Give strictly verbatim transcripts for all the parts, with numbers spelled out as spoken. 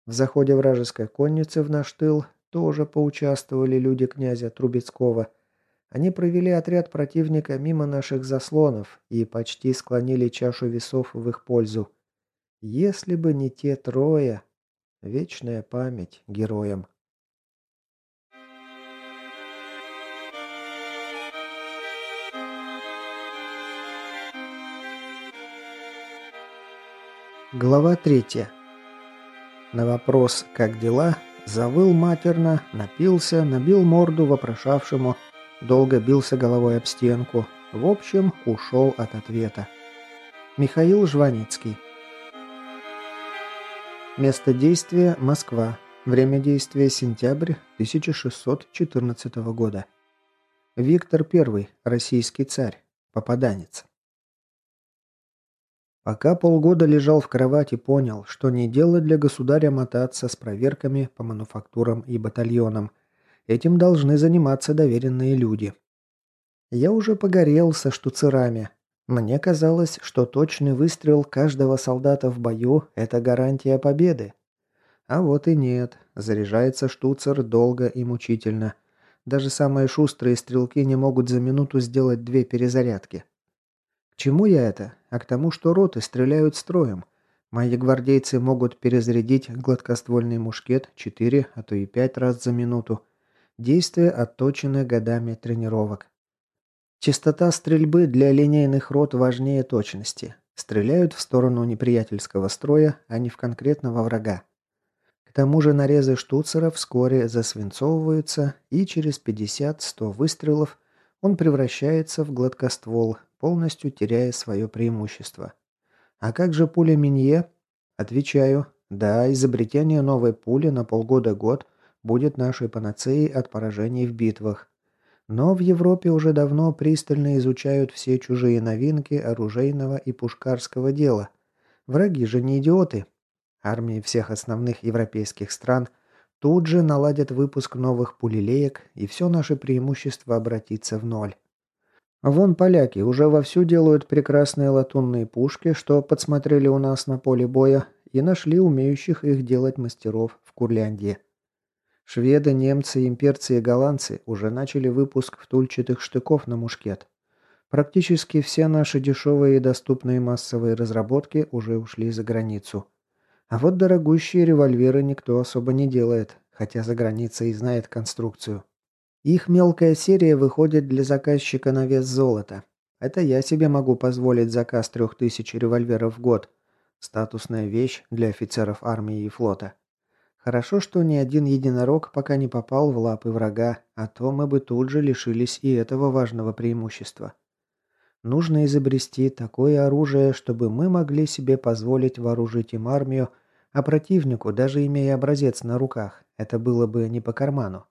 В заходе вражеской конницы в наш тыл тоже поучаствовали люди князя Трубецкого. Они провели отряд противника мимо наших заслонов и почти склонили чашу весов в их пользу. Если бы не те трое, вечная память героям. Глава третья. На вопрос «Как дела?» завыл матерно, напился, набил морду вопрошавшему, долго бился головой об стенку. В общем, ушел от ответа. Михаил Жваницкий. Место действия – Москва. Время действия – сентябрь тысяча шестьсот четырнадцатого года. Виктор Первый, российский царь, попаданец. Пока полгода лежал в кровати, понял, что не дело для государя мотаться с проверками по мануфактурам и батальонам. Этим должны заниматься доверенные люди. Я уже погорел со штуцерами. Мне казалось, что точный выстрел каждого солдата в бою – это гарантия победы. А вот и нет. Заряжается штуцер долго и мучительно. Даже самые шустрые стрелки не могут за минуту сделать две перезарядки. К чему я это? А к тому, что роты стреляют строем. Мои гвардейцы могут перезарядить гладкоствольный мушкет четыре, а то и пять раз за минуту. Действия отточены годами тренировок. Частота стрельбы для линейных рот важнее точности. Стреляют в сторону неприятельского строя, а не в конкретного врага. К тому же нарезы штуцера вскоре засвинцовываются, и через пятьдесят-сто выстрелов он превращается в гладкоствол, полностью теряя свое преимущество. А как же пуля Минье? Отвечаю, да, изобретение новой пули на полгода-год будет нашей панацеей от поражений в битвах. Но в Европе уже давно пристально изучают все чужие новинки оружейного и пушкарского дела. Враги же не идиоты. Армии всех основных европейских стран тут же наладят выпуск новых пулелеек, и все наше преимущество обратится в ноль. Вон поляки уже вовсю делают прекрасные латунные пушки, что подсмотрели у нас на поле боя, и нашли умеющих их делать мастеров в Курляндии. Шведы, немцы, имперцы и голландцы уже начали выпуск втульчатых штыков на мушкет. Практически все наши дешевые и доступные массовые разработки уже ушли за границу. А вот дорогущие револьверы никто особо не делает, хотя за границей и знает конструкцию. Их мелкая серия выходит для заказчика на вес золота. Это я себе могу позволить заказ трех тысяч револьверов в год. Статусная вещь для офицеров армии и флота. Хорошо, что ни один единорог пока не попал в лапы врага, а то мы бы тут же лишились и этого важного преимущества. Нужно изобрести такое оружие, чтобы мы могли себе позволить вооружить им армию, а противнику, даже имея образец на руках, это было бы не по карману.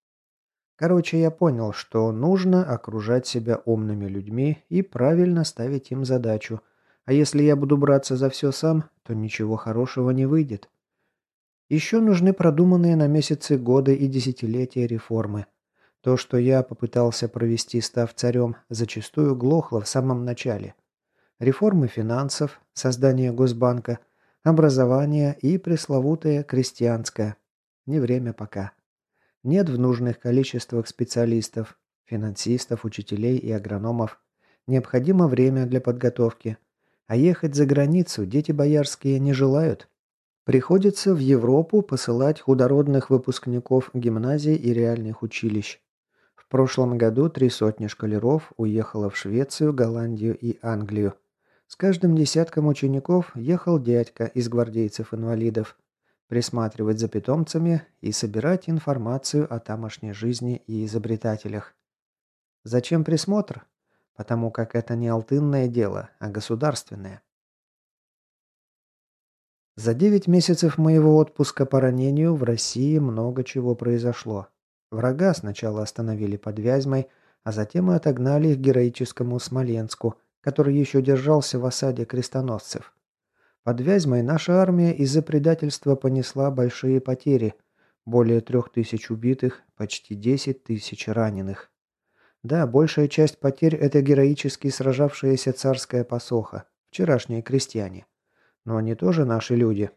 Короче, я понял, что нужно окружать себя умными людьми и правильно ставить им задачу. А если я буду браться за все сам, то ничего хорошего не выйдет. Еще нужны продуманные на месяцы, годы и десятилетия реформы. То, что я попытался провести, став царем, зачастую глохло в самом начале. Реформы финансов, создание Госбанка, образование и пресловутое крестьянское. Не время пока. Нет в нужных количествах специалистов, финансистов, учителей и агрономов. Необходимо время для подготовки. А ехать за границу дети боярские не желают. Приходится в Европу посылать худородных выпускников гимназий и реальных училищ. В прошлом году три сотни школяров уехало в Швецию, Голландию и Англию. С каждым десятком учеников ехал дядька из гвардейцев-инвалидов. Присматривать за питомцами и собирать информацию о тамошней жизни и изобретателях. Зачем присмотр? Потому как это не алтынное дело, а государственное. За девять месяцев моего отпуска по ранению в России много чего произошло. Врага сначала остановили под Вязьмой, а затем и отогнали к героическому Смоленску, который еще держался в осаде крестоносцев. Под Вязьмой наша армия из-за предательства понесла большие потери. Более трех тысяч убитых, почти десять тысяч раненых. Да, большая часть потерь – это героически сражавшаяся царская посоха, вчерашние крестьяне. Но они тоже наши люди.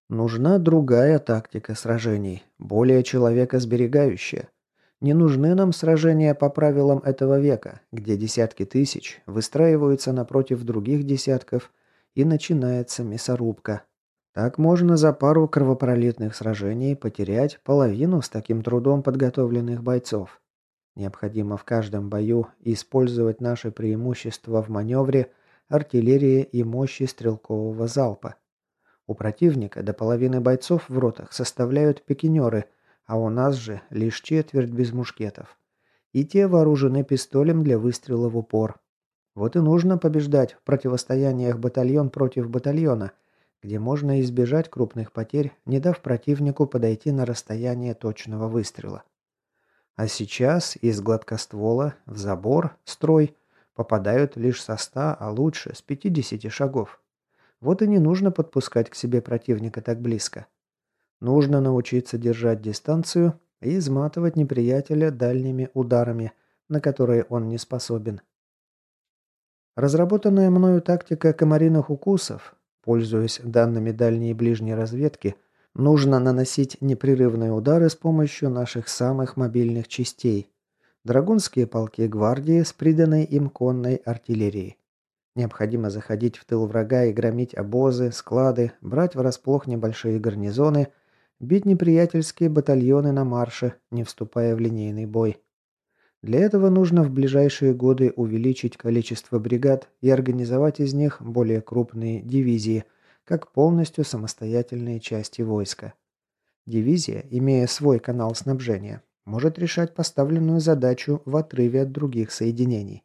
Нужна другая тактика сражений, более человекосберегающая. Не нужны нам сражения по правилам этого века, где десятки тысяч выстраиваются напротив других десятков и начинается мясорубка. Так можно за пару кровопролитных сражений потерять половину с таким трудом подготовленных бойцов. Необходимо в каждом бою использовать наши преимущества в маневре, артиллерии и мощи стрелкового залпа. У противника до половины бойцов в ротах составляют пикинеры, а у нас же лишь четверть без мушкетов. И те вооружены пистолем для выстрела в упор. Вот и нужно побеждать в противостояниях батальон против батальона, где можно избежать крупных потерь, не дав противнику подойти на расстояние точного выстрела. А сейчас из гладкоствола в забор, строй, попадают лишь со ста, а лучше с пятидесяти шагов. Вот и не нужно подпускать к себе противника так близко. Нужно научиться держать дистанцию и изматывать неприятеля дальними ударами, на которые он не способен. Разработанная мною тактика комариных укусов, пользуясь данными дальней и ближней разведки, нужно наносить непрерывные удары с помощью наших самых мобильных частей. Драгунские полки гвардии с приданной им конной артиллерией. Необходимо заходить в тыл врага и громить обозы, склады, брать врасплох небольшие гарнизоны, бить неприятельские батальоны на марше, не вступая в линейный бой. Для этого нужно в ближайшие годы увеличить количество бригад и организовать из них более крупные дивизии, как полностью самостоятельные части войска. Дивизия, имея свой канал снабжения, может решать поставленную задачу в отрыве от других соединений.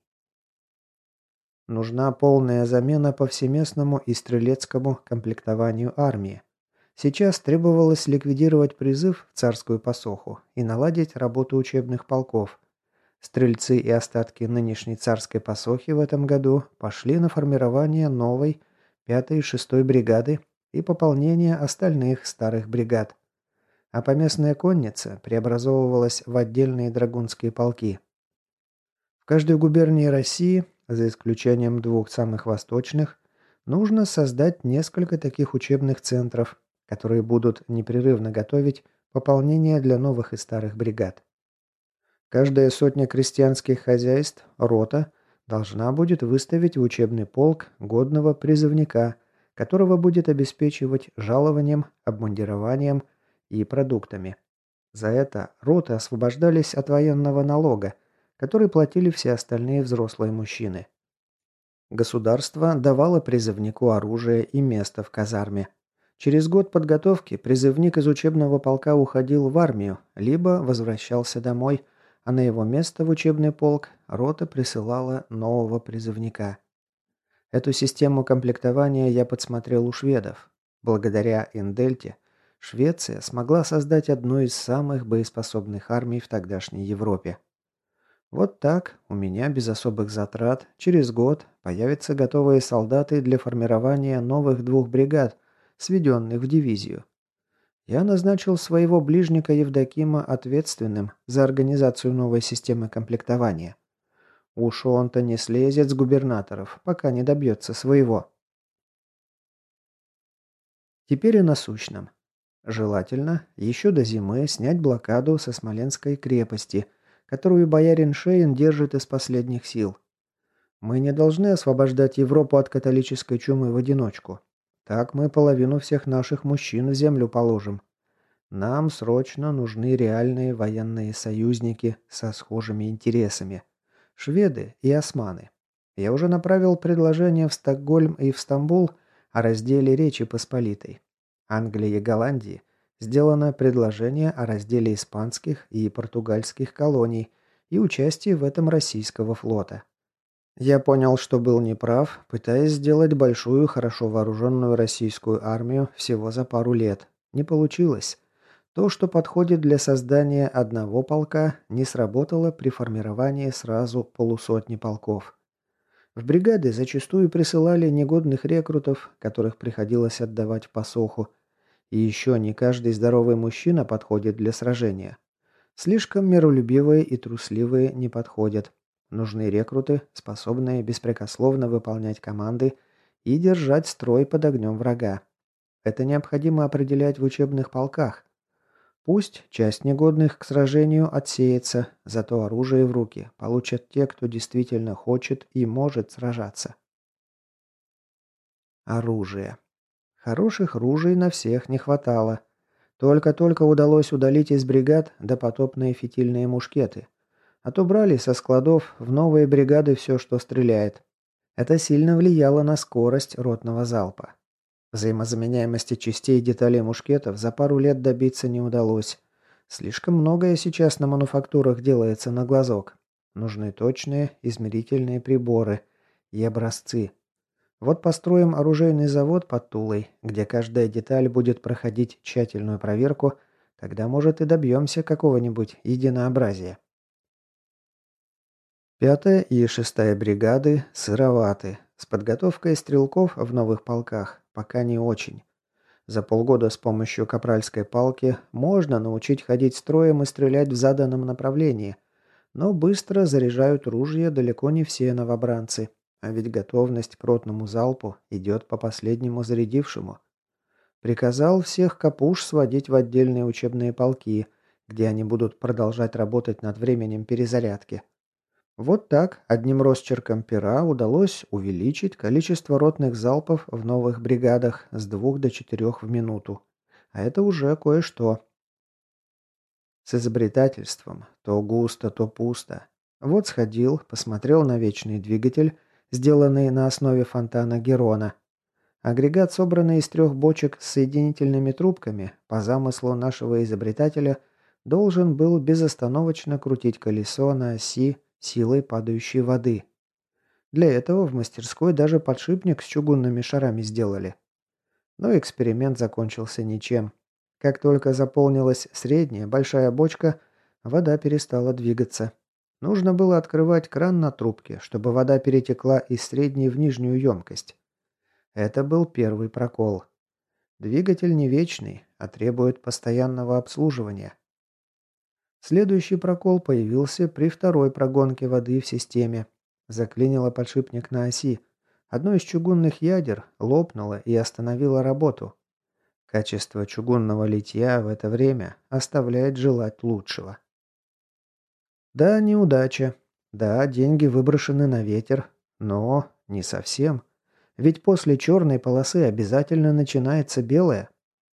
Нужна полная замена повсеместному и стрелецкому комплектованию армии. Сейчас требовалось ликвидировать призыв в царскую посоху и наладить работу учебных полков. Стрельцы и остатки нынешней царской посохи в этом году пошли на формирование новой пятой и шестой бригады и пополнение остальных старых бригад. А поместная конница преобразовывалась в отдельные драгунские полки. В каждой губернии России, за исключением двух самых восточных, нужно создать несколько таких учебных центров, которые будут непрерывно готовить пополнение для новых и старых бригад. Каждая сотня крестьянских хозяйств, рота, должна будет выставить в учебный полк годного призывника, которого будет обеспечивать жалованием, обмундированием и продуктами. За это роты освобождались от военного налога, который платили все остальные взрослые мужчины. Государство давало призывнику оружие и место в казарме. Через год подготовки призывник из учебного полка уходил в армию, либо возвращался домой, а на его место в учебный полк рота присылала нового призывника. Эту систему комплектования я подсмотрел у шведов. Благодаря Индельте Швеция смогла создать одну из самых боеспособных армий в тогдашней Европе. Вот так у меня без особых затрат через год появятся готовые солдаты для формирования новых двух бригад, сведенных в дивизию. Я назначил своего ближника Евдокима ответственным за организацию новой системы комплектования. Уж он-то не слезет с губернаторов, пока не добьется своего. Теперь и насущном. Желательно еще до зимы снять блокаду со Смоленской крепости, которую боярин Шейн держит из последних сил. Мы не должны освобождать Европу от католической чумы в одиночку. Так мы половину всех наших мужчин в землю положим. Нам срочно нужны реальные военные союзники со схожими интересами. Шведы и османы. Я уже направил предложение в Стокгольм и в Стамбул о разделе Речи Посполитой. Англии и Голландии сделано предложение о разделе испанских и португальских колоний и участии в этом российского флота. Я понял, что был неправ, пытаясь сделать большую, хорошо вооруженную российскую армию всего за пару лет. Не получилось. То, что подходит для создания одного полка, не сработало при формировании сразу полусотни полков. В бригады зачастую присылали негодных рекрутов, которых приходилось отдавать в посоху. И еще не каждый здоровый мужчина подходит для сражения. Слишком миролюбивые и трусливые не подходят. Нужны рекруты, способные беспрекословно выполнять команды и держать строй под огнем врага. Это необходимо определять в учебных полках. Пусть часть негодных к сражению отсеется, зато оружие в руки получат те, кто действительно хочет и может сражаться. Оружие. Хороших ружей на всех не хватало. Только-только удалось удалить из бригад допотопные фитильные мушкеты. А то брали со складов в новые бригады все, что стреляет. Это сильно влияло на скорость ротного залпа. Взаимозаменяемости частей и деталей мушкетов за пару лет добиться не удалось. Слишком многое сейчас на мануфактурах делается на глазок. Нужны точные измерительные приборы и образцы. Вот построим оружейный завод под Тулой, где каждая деталь будет проходить тщательную проверку, тогда, может, и добьемся какого-нибудь единообразия. Пятая и шестая бригады сыроваты. С подготовкой стрелков в новых полках пока не очень. За полгода с помощью капральской палки можно научить ходить строем и стрелять в заданном направлении, но быстро заряжают ружья далеко не все новобранцы. А ведь готовность к ротному залпу идет по последнему зарядившему. Приказал всех капуш сводить в отдельные учебные полки, где они будут продолжать работать над временем перезарядки. Вот так, одним росчерком пера удалось увеличить количество ротных залпов в новых бригадах с двух до четырех в минуту. А это уже кое-что. С изобретательством то густо, то пусто. Вот сходил, посмотрел на вечный двигатель, сделанный на основе фонтана Герона. Агрегат, собранный из трех бочек с соединительными трубками, по замыслу нашего изобретателя, должен был безостановочно крутить колесо на оси силой падающей воды. Для этого в мастерской даже подшипник с чугунными шарами сделали. Но эксперимент закончился ничем. Как только заполнилась средняя, большая бочка, вода перестала двигаться. Нужно было открывать кран на трубке, чтобы вода перетекла из средней в нижнюю емкость. Это был первый прокол. Двигатель не вечный, а требует постоянного обслуживания. Следующий прокол появился при второй прогонке воды в системе. Заклинило подшипник на оси. Одно из чугунных ядер лопнуло и остановило работу. Качество чугунного литья в это время оставляет желать лучшего. Да, неудача. Да, деньги выброшены на ветер. Но не совсем. Ведь после черной полосы обязательно начинается белая.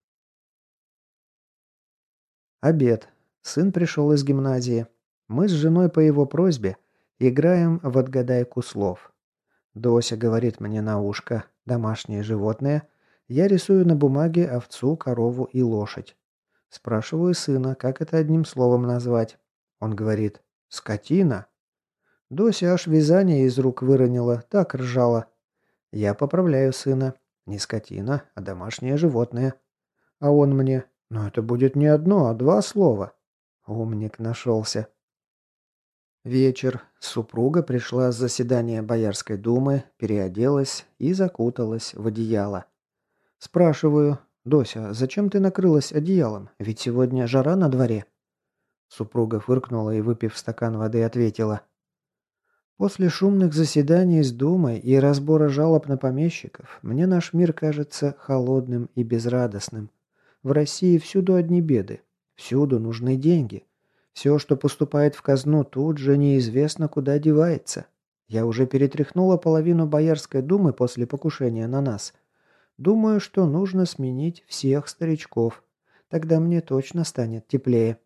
Обед. Сын пришел из гимназии. Мы с женой по его просьбе играем в отгадайку слов. Дося говорит мне на ушко «домашнее животное». Я рисую на бумаге овцу, корову и лошадь. Спрашиваю сына, как это одним словом назвать. Он говорит «скотина». Дося аж вязание из рук выронила, так ржала. Я поправляю сына. Не скотина, а домашнее животное. А он мне «ну это будет не одно, а два слова». Умник нашелся. Вечер. Супруга пришла с заседания Боярской думы, переоделась и закуталась в одеяло. Спрашиваю, «Дося, зачем ты накрылась одеялом? Ведь сегодня жара на дворе». Супруга фыркнула и, выпив стакан воды, ответила. «После шумных заседаний с Думой и разбора жалоб на помещиков мне наш мир кажется холодным и безрадостным. В России всюду одни беды. Всюду нужны деньги. Все, что поступает в казну, тут же неизвестно, куда девается. Я уже перетряхнула половину Боярской думы после покушения на нас. Думаю, что нужно сменить всех старичков. Тогда мне точно станет теплее».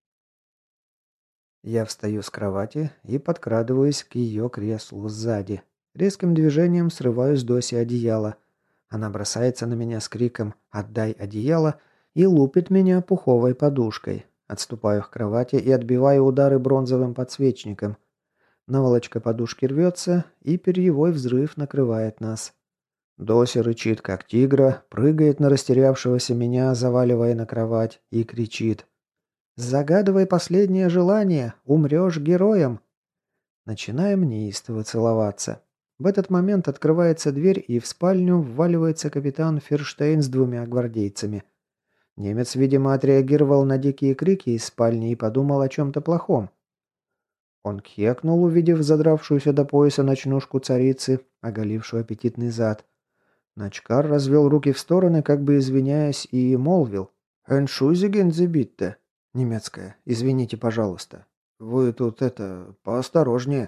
Я встаю с кровати и подкрадываюсь к ее креслу сзади. Резким движением срываю с Доси одеяло. Она бросается на меня с криком «Отдай одеяло!» и лупит меня пуховой подушкой. Отступаю к кровати и отбиваю удары бронзовым подсвечником. Наволочка подушки рвется, и перьевой взрыв накрывает нас. Дося рычит, как тигра, прыгает на растерявшегося меня, заваливая на кровать, и кричит. «Загадывай последнее желание, умрешь героем!» Начинаем неистово целоваться. В этот момент открывается дверь, и в спальню вваливается капитан Ферштейн с двумя гвардейцами. Немец, видимо, отреагировал на дикие крики из спальни и подумал о чем-то плохом. Он кхекнул, увидев задравшуюся до пояса ночнушку царицы, оголившую аппетитный зад. Начкар развел руки в стороны, как бы извиняясь, и молвил. «Эншузиген зебитте». Немецкая. «Извините, пожалуйста». «Вы тут, это, поосторожнее».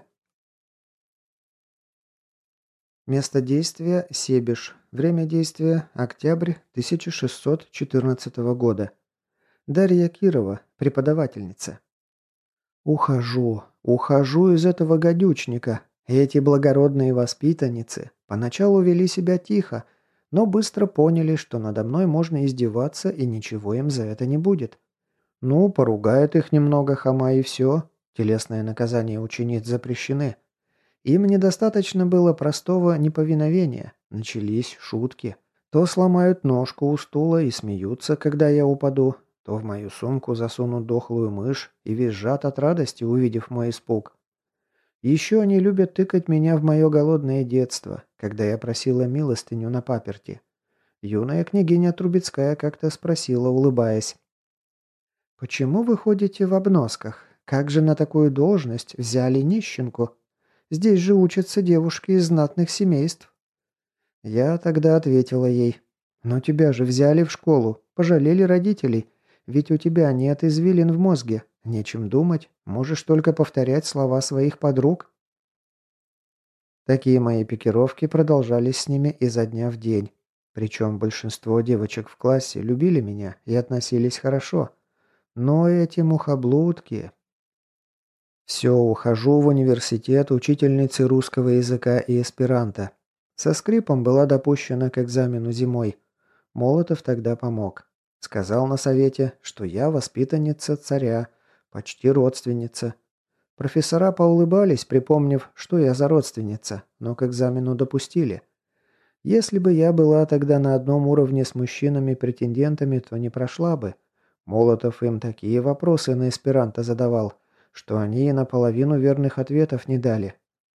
Место действия – Себеж. Время действия – октябрь тысяча шестьсот четырнадцатого года. Дарья Кирова, преподавательница. Ухожу, ухожу из этого гадючника. Эти благородные воспитанницы поначалу вели себя тихо, но быстро поняли, что надо мной можно издеваться и ничего им за это не будет. Ну, поругает их немного хама и все. Телесные наказания учениц запрещены. Им недостаточно было простого неповиновения. Начались шутки. То сломают ножку у стула и смеются, когда я упаду, то в мою сумку засунут дохлую мышь и визжат от радости, увидев мой испуг. Еще они любят тыкать меня в мое голодное детство, когда я просила милостыню на паперти. Юная княгиня Трубецкая как-то спросила, улыбаясь. «Почему вы ходите в обносках? Как же на такую должность взяли нищенку? Здесь же учатся девушки из знатных семейств». Я тогда ответила ей. «Но тебя же взяли в школу, пожалели родителей. Ведь у тебя нет извилин в мозге, нечем думать, можешь только повторять слова своих подруг». Такие мои пикировки продолжались с ними изо дня в день. Причем большинство девочек в классе любили меня и относились хорошо. Но эти мухоблудки... Все, ухожу в университет учительницы русского языка и эсперанто. Со скрипом была допущена к экзамену зимой. Молотов тогда помог. Сказал на совете, что я воспитанница царя, почти родственница. Профессора поулыбались, припомнив, что я за родственница, но к экзамену допустили. Если бы я была тогда на одном уровне с мужчинами-претендентами, то не прошла бы. Молотов им такие вопросы на эсперанто задавал, что они и наполовину верных ответов не дали.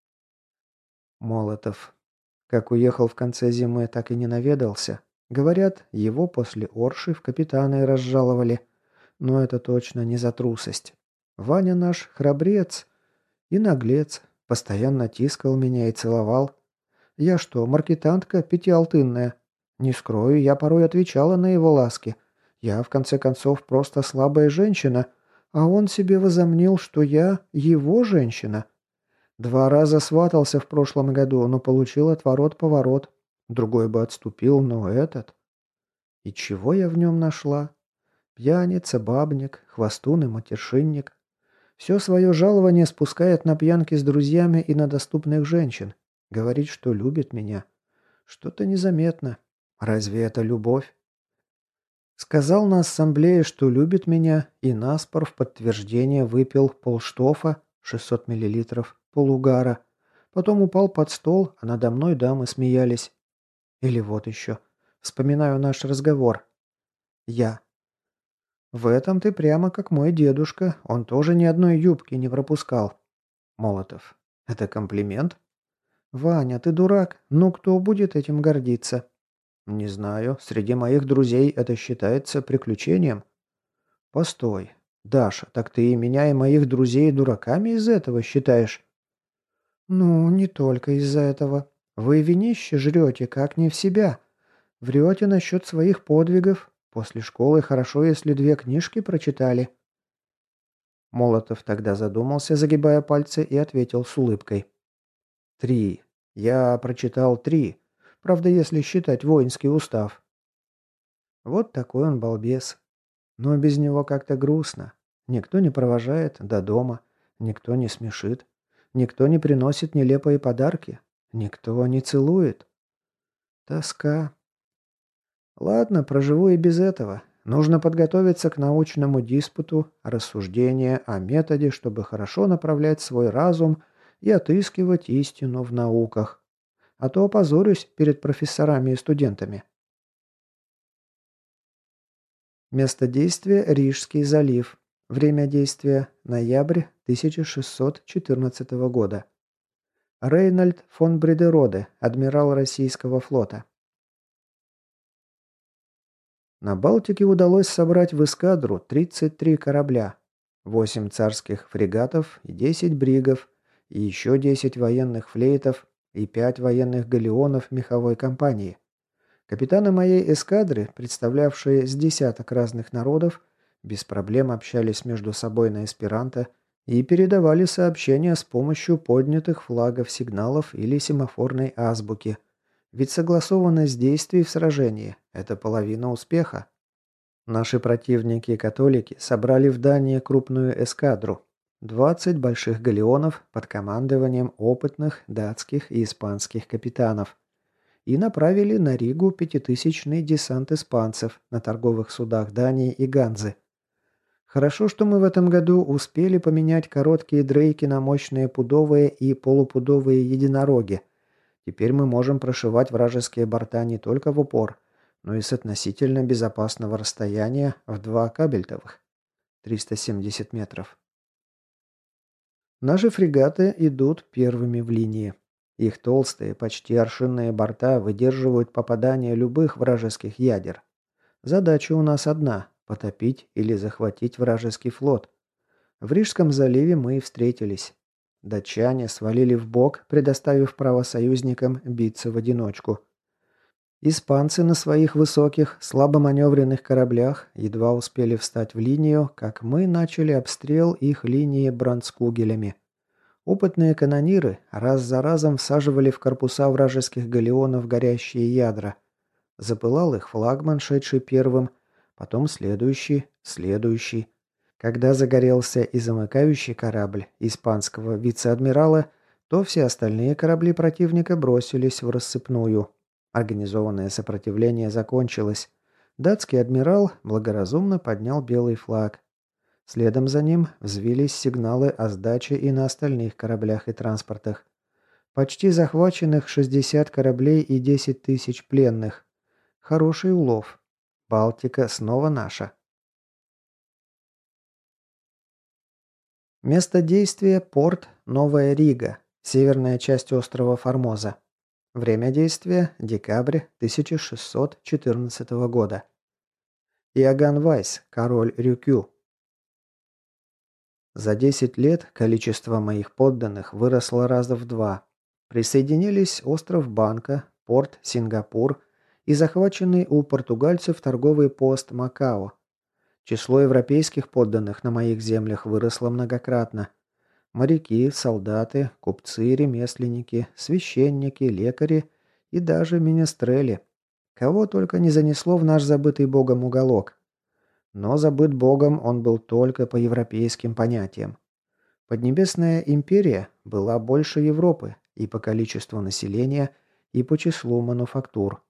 Молотов. Как уехал в конце зимы, так и не наведался. Говорят, его после Орши в капитаны разжаловали. Но это точно не за трусость. Ваня наш храбрец и наглец. Постоянно тискал меня и целовал. Я что, маркетантка пятиалтынная? Не скрою, я порой отвечала на его ласки. Я, в конце концов, просто слабая женщина, а он себе возомнил, что я его женщина. Два раза сватался в прошлом году, но получил отворот-поворот. Другой бы отступил, но этот... И чего я в нем нашла? Пьяница, бабник, хвостун и матершинник. Все свое жалование спускает на пьянки с друзьями и на доступных женщин. Говорит, что любит меня. Что-то незаметно. Разве это любовь? Сказал на ассамблее, что любит меня, и наспор в подтверждение выпил полштофа, шестьсот миллилитров, полугара. Потом упал под стол, а надо мной дамы смеялись. Или вот еще. Вспоминаю наш разговор. Я. В этом ты прямо как мой дедушка. Он тоже ни одной юбки не пропускал. Молотов. Это комплимент? Ваня, ты дурак. Ну кто будет этим гордиться? Не знаю. Среди моих друзей это считается приключением. Постой. Даша, так ты и меня, и моих друзей дураками из этого считаешь? Ну, не только из-за этого. Вы винище жрете, как не в себя. Врете насчет своих подвигов. После школы хорошо, если две книжки прочитали. Молотов тогда задумался, загибая пальцы, и ответил с улыбкой. Три. Я прочитал три. Правда, если считать воинский устав. Вот такой он балбес. Но без него как-то грустно. Никто не провожает до дома. Никто не смешит. Никто не приносит нелепые подарки. Никто не целует. Тоска. Ладно, проживу и без этого. Нужно подготовиться к научному диспуту, рассуждения о методе, чтобы хорошо направлять свой разум и отыскивать истину в науках. А то опозорюсь перед профессорами и студентами. Место действия – Рижский залив. Время действия – ноябрь тысяча шестьсот четырнадцатого года. Рейнольд фон Бридероде, адмирал российского флота. На Балтике удалось собрать в эскадру тридцать три корабля, восемь царских фрегатов и десять бригов, и еще десять военных флейтов и пять военных галеонов меховой компании. Капитаны моей эскадры, представлявшие с десяток разных народов, без проблем общались между собой на эсперанто и передавали сообщения с помощью поднятых флагов, сигналов или семафорной азбуки. Ведь согласованность действий в сражении – это половина успеха. Наши противники-католики собрали в Дании крупную эскадру. двадцать больших галеонов под командованием опытных датских и испанских капитанов. И направили на Ригу пятитысячный десант испанцев на торговых судах Дании и Ганзы. Хорошо, что мы в этом году успели поменять короткие дрейки на мощные пудовые и полупудовые единороги. Теперь мы можем прошивать вражеские борта не только в упор, но и с относительно безопасного расстояния в два кабельтовых – триста семьдесят метров. Наши фрегаты идут первыми в линии. Их толстые, почти аршинные борта выдерживают попадание любых вражеских ядер. Задача у нас одна – потопить или захватить вражеский флот. В Рижском заливе мы и встретились. Датчане свалили в бок, предоставив право союзникам биться в одиночку. Испанцы на своих высоких, слабоманевренных кораблях едва успели встать в линию, как мы начали обстрел их линии бронскугелями. Опытные канониры раз за разом всаживали в корпуса вражеских галеонов горящие ядра. Запылал их флагман, шедший первым, потом следующий, следующий. Когда загорелся и замыкающий корабль испанского вице-адмирала, то все остальные корабли противника бросились в рассыпную. Организованное сопротивление закончилось. Датский адмирал благоразумно поднял белый флаг. Следом за ним взвились сигналы о сдаче и на остальных кораблях и транспортах. Почти захваченных шестьдесят кораблей и десять тысяч пленных. Хороший улов. Балтика снова наша. Место действия – порт Новая Рига, северная часть острова Формоза. Время действия – декабрь тысяча шестьсот четырнадцатого года. Иоганн Вайс, король Рюкю. За десять лет количество моих подданных выросло раза в два. Присоединились остров Банка, порт Сингапур и захваченный у португальцев торговый пост Макао. Число европейских подданных на моих землях выросло многократно. Моряки, солдаты, купцы, ремесленники, священники, лекари и даже министрели. Кого только не занесло в наш забытый Богом уголок. Но забыт Богом он был только по европейским понятиям. Поднебесная империя была больше Европы и по количеству населения, и по числу мануфактур.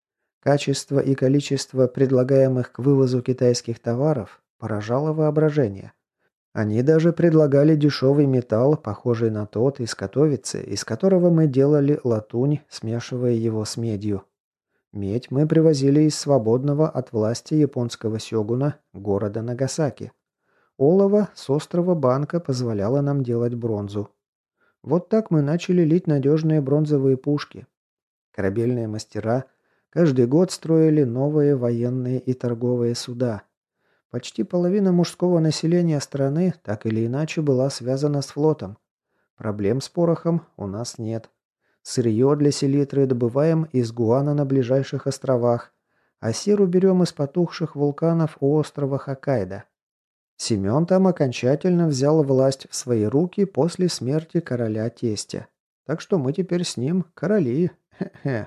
Качество и количество предлагаемых к вывозу китайских товаров поражало воображение. Они даже предлагали дешевый металл, похожий на тот из Катовицы, из которого мы делали латунь, смешивая его с медью. Медь мы привозили из свободного от власти японского сёгуна города Нагасаки. Олово с острова Банка позволяло нам делать бронзу. Вот так мы начали лить надежные бронзовые пушки. Корабельные мастера каждый год строили новые военные и торговые суда. Почти половина мужского населения страны так или иначе была связана с флотом. Проблем с порохом у нас нет. Сырье для селитры добываем из гуана на ближайших островах, а серу берем из потухших вулканов у острова Хоккайдо. Семен там окончательно взял власть в свои руки после смерти короля-тестя. Так что мы теперь с ним короли. Хе-хе.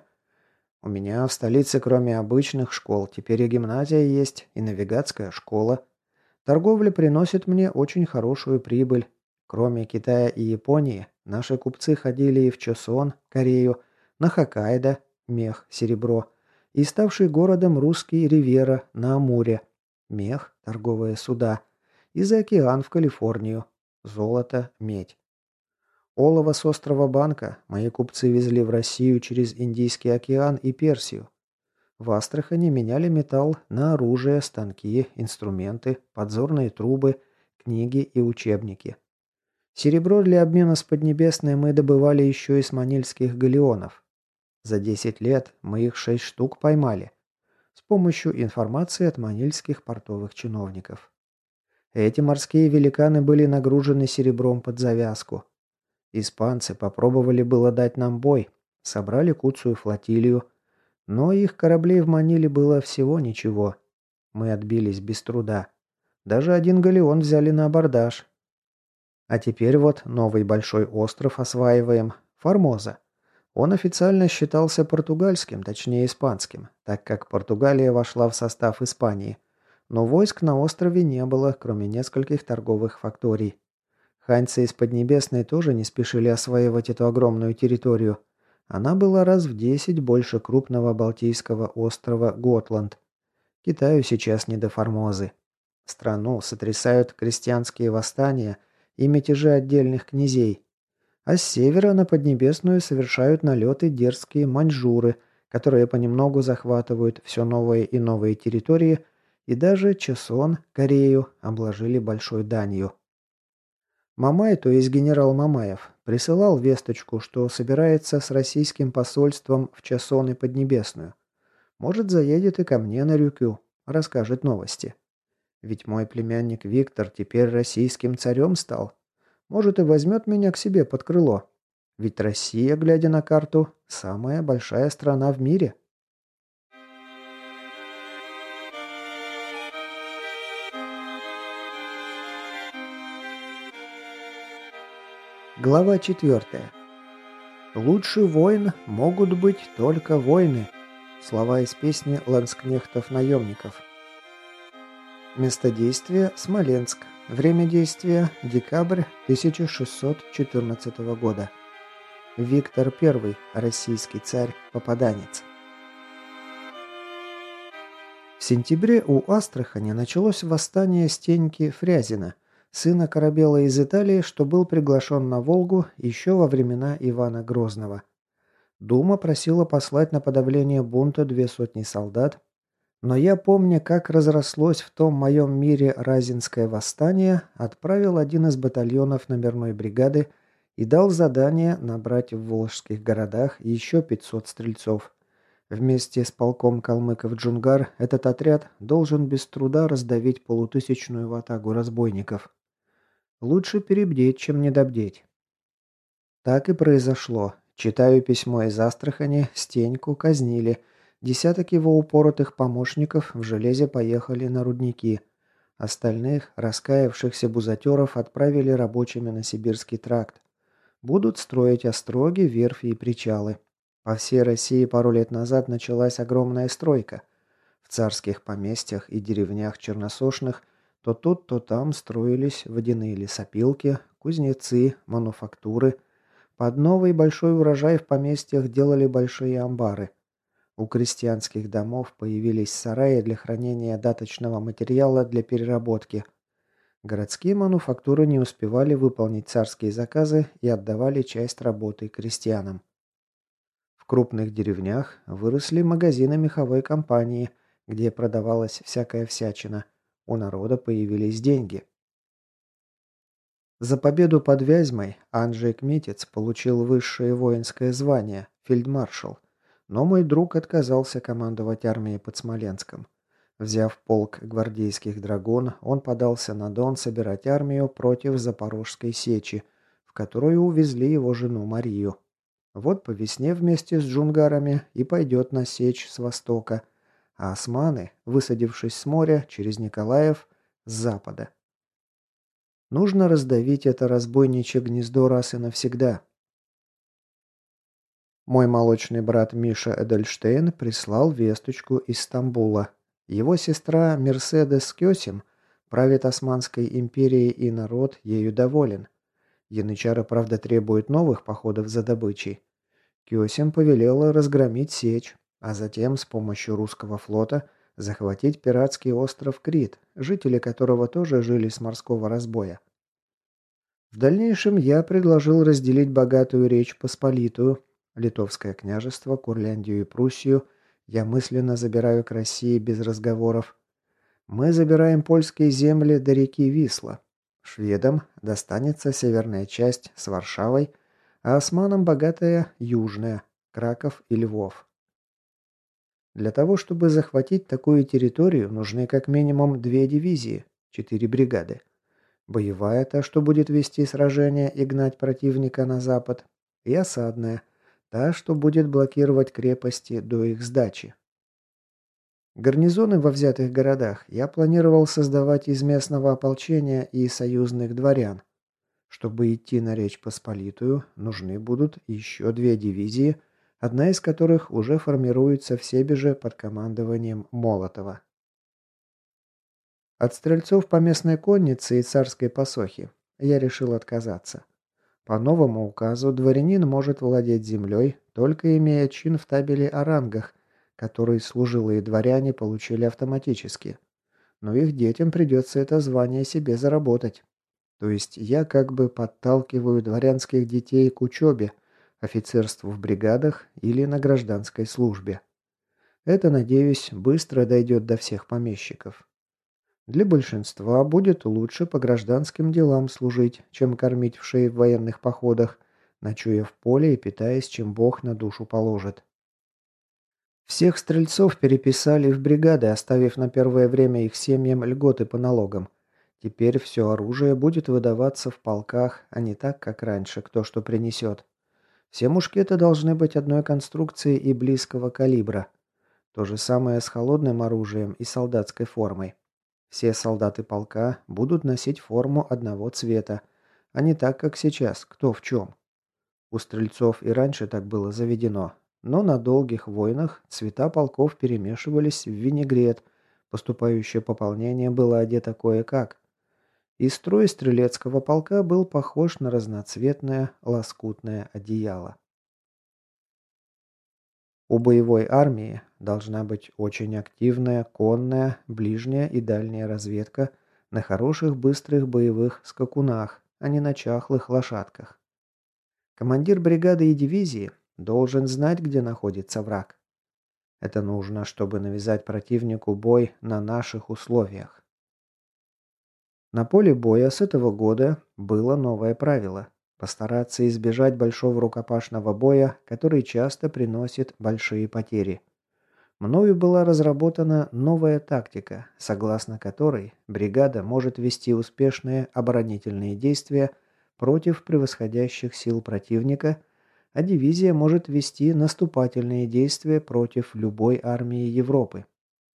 У меня в столице, кроме обычных школ, теперь и гимназия есть, и навигатская школа. Торговля приносит мне очень хорошую прибыль. Кроме Китая и Японии, наши купцы ходили и в Чосон, Корею, на Хоккайдо, мех, серебро, и ставший городом русский Ривьера на Амуре, мех, торговые суда, и за океан в Калифорнию, золото, медь. Олово с острова Банка мои купцы везли в Россию через Индийский океан и Персию. В Астрахани меняли металл на оружие, станки, инструменты, подзорные трубы, книги и учебники. Серебро для обмена с Поднебесной мы добывали еще из манильских галеонов. За десять лет мы их шесть штук поймали. С помощью информации от манильских портовых чиновников. Эти морские великаны были нагружены серебром под завязку. Испанцы попробовали было дать нам бой, собрали куцую флотилию, Но их кораблей в Маниле было всего ничего. Мы отбились без труда. Даже один галеон взяли на абордаж. А теперь вот новый большой остров осваиваем. Формоза. Он официально считался португальским, точнее испанским, так как Португалия вошла в состав Испании. Но войск на острове не было, кроме нескольких торговых факторий. Ханьцы из Поднебесной тоже не спешили осваивать эту огромную территорию. Она была раз в десять больше крупного балтийского острова Готланд. Китаю сейчас не до Формозы. Страну сотрясают крестьянские восстания и мятежи отдельных князей. А с севера на Поднебесную совершают налеты дерзкие маньчжуры, которые понемногу захватывают все новые и новые территории, и даже Чесон, Корею, обложили большой данью. Мамай, то есть генерал Мамаев, присылал весточку, что собирается с российским посольством в Чесон и Поднебесную. Может, заедет и ко мне на Рюкю, расскажет новости. Ведь мой племянник Виктор теперь российским царем стал. Может, и возьмет меня к себе под крыло. Ведь Россия, глядя на карту, самая большая страна в мире. Глава четвертая. «Лучше войн могут быть только войны». Слова из песни ланскнехтов-наемников. Место действия – Смоленск. Время действия – декабрь тысяча шестьсот четырнадцатого года. Виктор Первый, российский царь-попаданец. В сентябре у Астрахани началось восстание Стеньки Фрязина, сына корабела из Италии, что был приглашен на Волгу еще во времена Ивана Грозного. Дума просила послать на подавление бунта две сотни солдат, но я, помня, как разрослось в том моем мире Разинское восстание, отправил один из батальонов номерной бригады и дал задание набрать в волжских городах еще пятьсот стрельцов. Вместе с полком калмыков-джунгар этот отряд должен без труда раздавить полутысячную ватагу разбойников. Лучше перебдеть, чем недобдеть. Так и произошло. Читаю письмо из Астрахани, Стеньку казнили. Десяток его упоротых помощников в железе поехали на рудники. Остальных, раскаявшихся бузатеров, отправили рабочими на Сибирский тракт. Будут строить остроги, верфи и причалы. По всей России пару лет назад началась огромная стройка. В царских поместьях и деревнях черносошных то тут, то там строились водяные лесопилки, кузнецы, мануфактуры. Под новый большой урожай в поместьях делали большие амбары. У крестьянских домов появились сараи для хранения даточного материала для переработки. Городские мануфактуры не успевали выполнить царские заказы и отдавали часть работы крестьянам. В крупных деревнях выросли магазины меховой компании, где продавалась всякая всячина. У народа появились деньги. За победу под Вязьмой Анджей Кметец получил высшее воинское звание – фельдмаршал. Но мой друг отказался командовать армией под Смоленском. Взяв полк гвардейских драгун, он подался на Дон собирать армию против Запорожской сечи, в которую увезли его жену Марию. Вот по весне вместе с джунгарами и пойдет на сечь с востока, а османы, высадившись с моря через Николаев, с запада. Нужно раздавить это разбойничье гнездо раз и навсегда. Мой молочный брат Миша Эдельштейн прислал весточку из Стамбула. Его сестра Мерседес Кёсим правит Османской империей, и народ ею доволен. Янычары, правда, требуют новых походов за добычей. Кёсим повелела разгромить сечь, а затем с помощью русского флота захватить пиратский остров Крит, жители которого тоже жили с морского разбоя. В дальнейшем я предложил разделить богатую Речь Посполитую, Литовское княжество, Курляндию и Пруссию я мысленно забираю к России без разговоров. Мы забираем польские земли до реки Висла. Шведам достанется северная часть с Варшавой, а османам богатая южная, Краков и Львов. Для того, чтобы захватить такую территорию, нужны как минимум две дивизии, четыре бригады. Боевая, та, что будет вести сражение и гнать противника на запад, и осадная, Та, что будет блокировать крепости до их сдачи. Гарнизоны во взятых городах я планировал создавать из местного ополчения и союзных дворян. Чтобы идти на Речь Посполитую, нужны будут еще две дивизии, одна из которых уже формируется в Себеже под командованием Молотова. От стрельцов по местной коннице и царской посохи я решил отказаться. По новому указу дворянин может владеть землей, только имея чин в табеле о рангах, который служилые дворяне получили автоматически. Но их детям придется это звание себе заработать. То есть я как бы подталкиваю дворянских детей к учебе, офицерству в бригадах или на гражданской службе. Это, надеюсь, быстро дойдет до всех помещиков. Для большинства будет лучше по гражданским делам служить, чем кормить в шее в военных походах, ночуя в поле и питаясь, чем Бог на душу положит. Всех стрельцов переписали в бригады, оставив на первое время их семьям льготы по налогам. Теперь все оружие будет выдаваться в полках, а не так, как раньше, кто что принесет. Все мушкеты должны быть одной конструкции и близкого калибра. То же самое с холодным оружием и солдатской формой. Все солдаты полка будут носить форму одного цвета, а не так, как сейчас, кто в чем. У стрельцов и раньше так было заведено, но на долгих войнах цвета полков перемешивались в винегрет, поступающее пополнение было одето кое-как. И строй стрелецкого полка был похож на разноцветное лоскутное одеяло. У боевой армии должна быть очень активная конная, ближняя и дальняя разведка на хороших быстрых боевых скакунах, а не на чахлых лошадках. Командир бригады и дивизии должен знать, где находится враг. Это нужно, чтобы навязать противнику бой на наших условиях. На поле боя с этого года было новое правило – постараться избежать большого рукопашного боя, который часто приносит большие потери. Мною была разработана новая тактика, согласно которой бригада может вести успешные оборонительные действия против превосходящих сил противника, а дивизия может вести наступательные действия против любой армии Европы.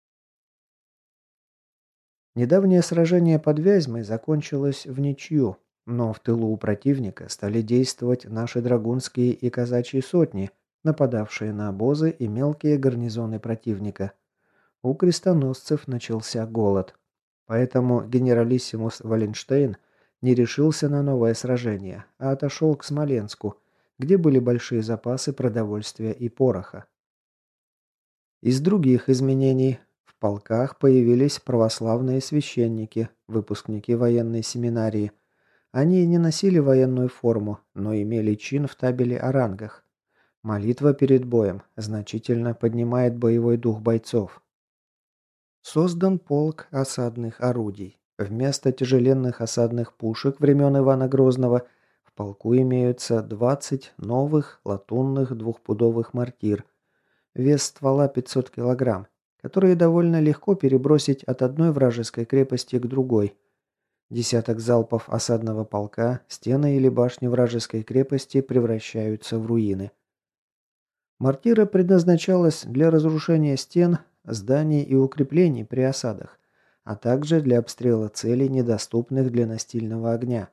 Недавнее сражение под Вязьмой закончилось в ничью, но в тылу у противника стали действовать наши драгунские и казачьи сотни, нападавшие на обозы и мелкие гарнизоны противника. У крестоносцев начался голод. Поэтому генералиссимус Валенштейн не решился на новое сражение, а отошел к Смоленску, где были большие запасы продовольствия и пороха. Из других изменений в полках появились православные священники, выпускники военной семинарии. Они не носили военную форму, но имели чин в табеле о рангах. Молитва перед боем значительно поднимает боевой дух бойцов. Создан полк осадных орудий. Вместо тяжеленных осадных пушек времен Ивана Грозного в полку имеются двадцать новых латунных двухпудовых мортир. Вес ствола пятьсот килограмм, которые довольно легко перебросить от одной вражеской крепости к другой. Десяток залпов осадного полка, стены или башни вражеской крепости превращаются в руины. Мортира предназначалась для разрушения стен, зданий и укреплений при осадах, а также для обстрела целей, недоступных для настильного огня.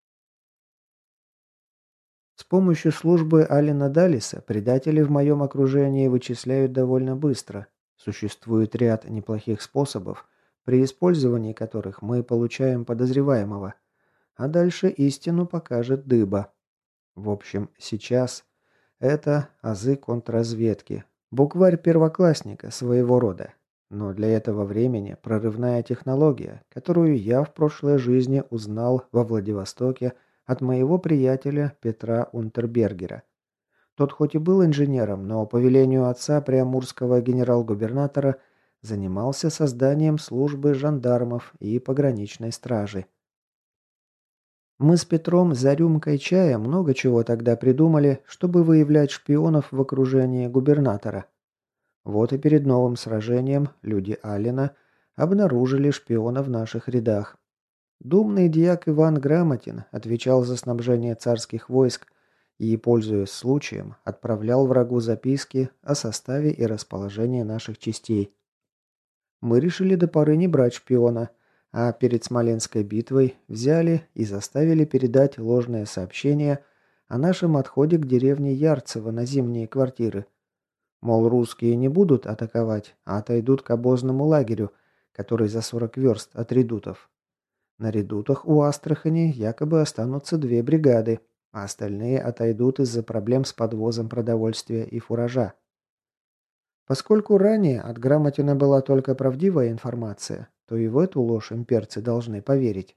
С помощью службы Алина Далиса предатели в моем окружении вычисляют довольно быстро. Существует ряд неплохих способов, при использовании которых мы получаем подозреваемого, а дальше истину покажет дыба. В общем, сейчас это азы контрразведки, букварь первоклассника своего рода. Но для этого времени прорывная технология, которую я в прошлой жизни узнал во Владивостоке от моего приятеля Петра Унтербергера. Тот хоть и был инженером, но по велению отца приамурского генерал-губернатора занимался созданием службы жандармов и пограничной стражи. Мы с Петром за рюмкой чая много чего тогда придумали, чтобы выявлять шпионов в окружении губернатора. Вот и перед новым сражением люди Алина обнаружили шпиона в наших рядах. Думный дьяк Иван Грамотин отвечал за снабжение царских войск и, пользуясь случаем, отправлял врагу записки о составе и расположении наших частей. Мы решили до поры не брать шпиона, а перед Смоленской битвой взяли и заставили передать ложное сообщение о нашем отходе к деревне Ярцево на зимние квартиры. Мол, русские не будут атаковать, а отойдут к обозному лагерю, который за сорок верст от редутов. На редутах у Астрахани якобы останутся две бригады, а остальные отойдут из-за проблем с подвозом продовольствия и фуража. Поскольку ранее от Грамотина была только правдивая информация, то и в эту ложь имперцы должны поверить.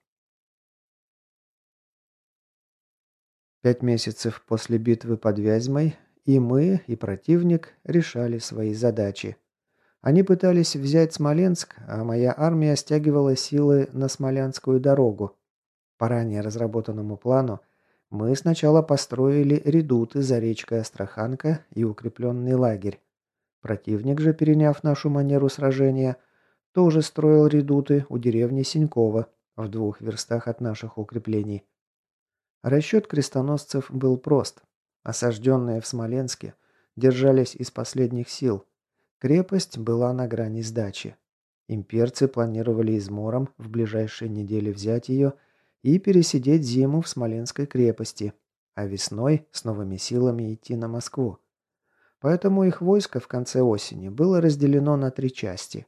Пять месяцев после битвы под Вязьмой и мы, и противник решали свои задачи. Они пытались взять Смоленск, а моя армия стягивала силы на Смолянскую дорогу. По ранее разработанному плану мы сначала построили редуты за речкой Астраханка и укрепленный лагерь. Противник же, переняв нашу манеру сражения, тоже строил редуты у деревни Синькова в двух верстах от наших укреплений. Расчет крестоносцев был прост. Осажденные в Смоленске держались из последних сил. Крепость была на грани сдачи. Имперцы планировали измором в ближайшие недели взять ее и пересидеть зиму в Смоленской крепости, а весной с новыми силами идти на Москву. Поэтому их войско в конце осени было разделено на три части.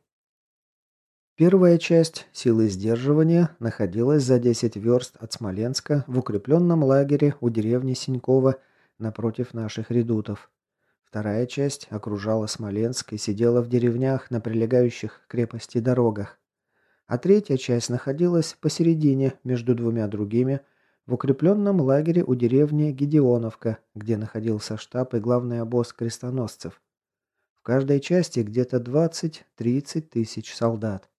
Первая часть силы сдерживания находилась за десять верст от Смоленска в укрепленном лагере у деревни Синькова напротив наших редутов. Вторая часть окружала Смоленск и сидела в деревнях на прилегающих к крепости дорогах. А третья часть находилась посередине между двумя другими в укрепленном лагере у деревни Гедеоновка, где находился штаб и главный обоз крестоносцев. В каждой части где-то двадцать-тридцать тысяч солдат.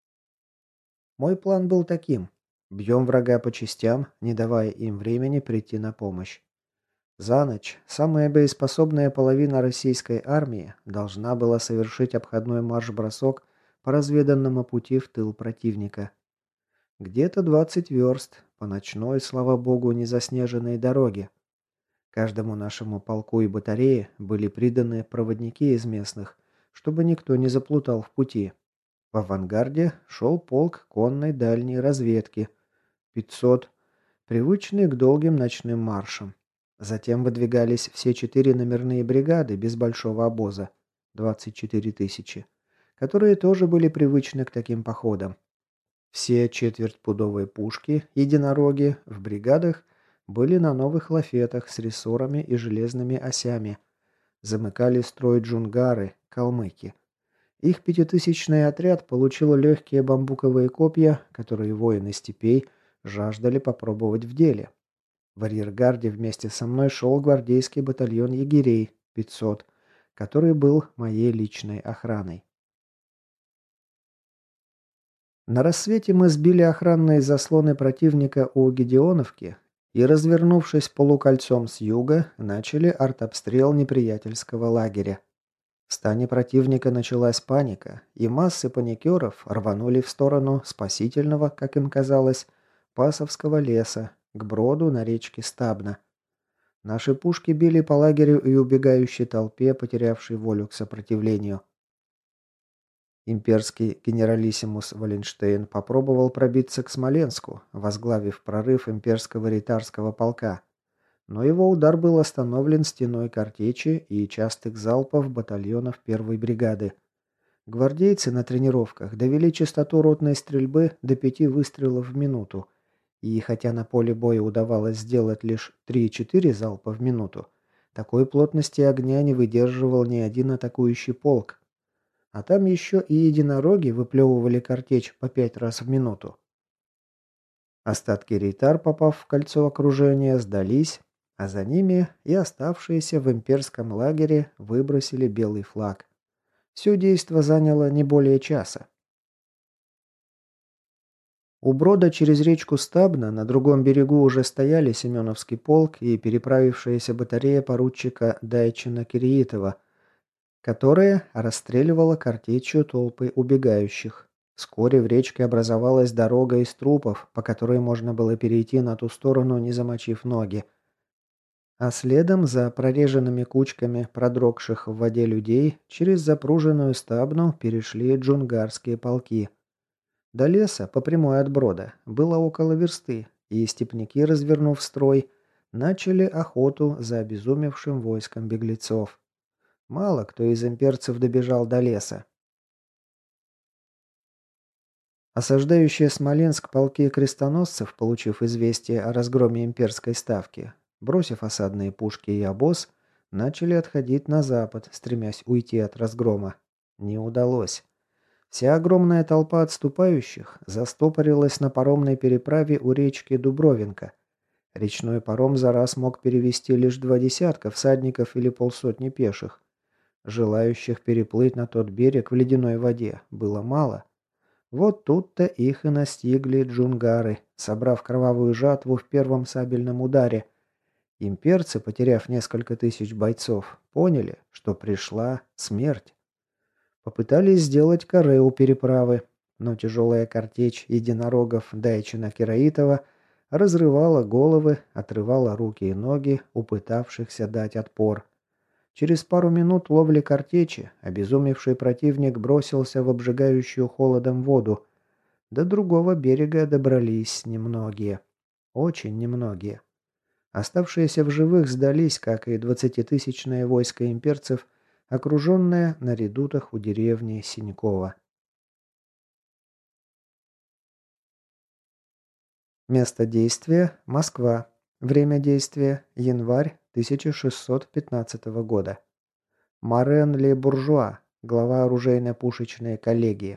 Мой план был таким. Бьем врага по частям, не давая им времени прийти на помощь. За ночь самая боеспособная половина российской армии должна была совершить обходной марш-бросок по разведанному пути в тыл противника. Где-то двадцать верст по ночной, слава богу, незаснеженной дороге. Каждому нашему полку и батарее были приданы проводники из местных, чтобы никто не заплутал в пути. В авангарде шел полк конной дальней разведки. пятьсот, привычный к долгим ночным маршам. Затем выдвигались все четыре номерные бригады без большого обоза, двадцать четыре тысячи, которые тоже были привычны к таким походам. Все четвертьпудовые пушки, единороги, в бригадах были на новых лафетах с рессорами и железными осями. Замыкали строй джунгары, калмыки. Их пятитысячный отряд получил легкие бамбуковые копья, которые воины степей жаждали попробовать в деле. В арьергарде вместе со мной шел гвардейский батальон егерей, пятьсот, который был моей личной охраной. На рассвете мы сбили охранные заслоны противника у Гедеоновки и, развернувшись полукольцом с юга, начали артобстрел неприятельского лагеря. В стане противника началась паника, и массы паникеров рванули в сторону спасительного, как им казалось, Пасовского леса, к броду на речке Стабна. Наши пушки били по лагерю и убегающей толпе, потерявшей волю к сопротивлению. Имперский генералиссимус Валенштейн попробовал пробиться к Смоленску, возглавив прорыв имперского ритарского полка. Но его удар был остановлен стеной картечи и частых залпов батальонов первой бригады. Гвардейцы на тренировках довели частоту ротной стрельбы до пяти выстрелов в минуту. И хотя на поле боя удавалось сделать лишь три-четыре залпа в минуту, такой плотности огня не выдерживал ни один атакующий полк. А там еще и единороги выплевывали картечь по пять раз в минуту. Остатки рейтар, попав в кольцо окружения, сдались, а за ними и оставшиеся в имперском лагере выбросили белый флаг. Все действо заняло не более часа. У брода через речку Стабна на другом берегу уже стояли Семеновский полк и переправившаяся батарея поручика Дайчина-Киреитова, которая расстреливала картечью толпы убегающих. Вскоре в речке образовалась дорога из трупов, по которой можно было перейти на ту сторону, не замочив ноги. А следом за прореженными кучками продрогших в воде людей через запруженную стабну перешли джунгарские полки. До леса, по прямой от брода, было около версты, и степняки, развернув строй, начали охоту за обезумевшим войском беглецов. Мало кто из имперцев добежал до леса. Осаждающие Смоленск полки крестоносцев, получив известие о разгроме имперской ставки, бросив осадные пушки и обоз, начали отходить на запад, стремясь уйти от разгрома. Не удалось. Вся огромная толпа отступающих застопорилась на паромной переправе у речки Дубровинка. Речной паром за раз мог перевести лишь два десятка всадников или полсотни пеших. Желающих переплыть на тот берег в ледяной воде было мало. Вот тут-то их и настигли джунгары, собрав кровавую жатву в первом сабельном ударе. Имперцы, потеряв несколько тысяч бойцов, поняли, что пришла смерть. Попытались сделать каре у переправы, но тяжелая картечь единорогов Дайчина-Кираитова разрывала головы, отрывала руки и ноги у пытавшихся дать отпор. Через пару минут ловли картечи обезумевший противник бросился в обжигающую холодом воду. До другого берега добрались немногие. Очень немногие. Оставшиеся в живых сдались, как и двадцатитысячное войско имперцев, окруженное на редутах у деревни Синькова. Место действия – Москва. Время действия – январь тысяча шестьсот пятнадцатого года. Марен Ле Буржуа, глава оружейно-пушечной коллегии.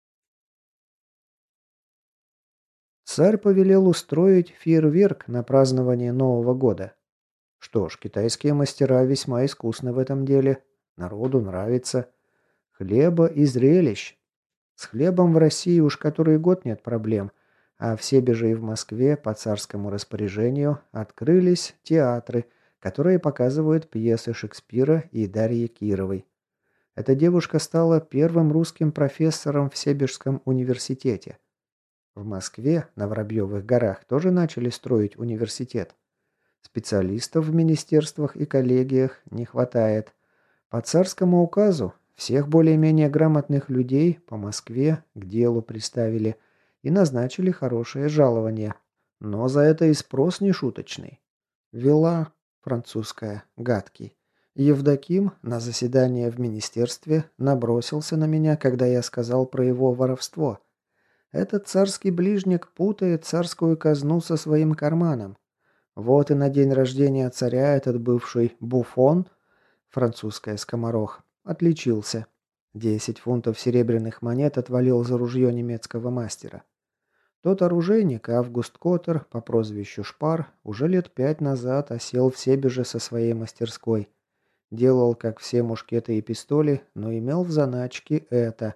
Царь повелел устроить фейерверк на празднование Нового года. Что ж, китайские мастера весьма искусны в этом деле. Народу нравится. Хлеба и зрелищ. С хлебом в России уж который год нет проблем, а в Себеже и в Москве по царскому распоряжению открылись театры, которые показывают пьесы Шекспира и Дарьи Кировой. Эта девушка стала первым русским профессором в Себежском университете. В Москве, на Воробьевых горах, тоже начали строить университет. Специалистов в министерствах и коллегиях не хватает. По царскому указу всех более-менее грамотных людей по Москве к делу приставили и назначили хорошее жалование. Но за это и спрос нешуточный. Вела, французская, гадкий. Евдоким на заседание в министерстве набросился на меня, когда я сказал про его воровство. Этот царский ближник путает царскую казну со своим карманом. Вот и на день рождения царя этот бывший буфон, французская скоморох, отличился. Десять фунтов серебряных монет отвалил за ружье немецкого мастера. Тот оружейник, Август Коттер, по прозвищу Шпар, уже лет пять назад осел в Себеже со своей мастерской. Делал, как все мушкеты и пистоли, но имел в заначке это.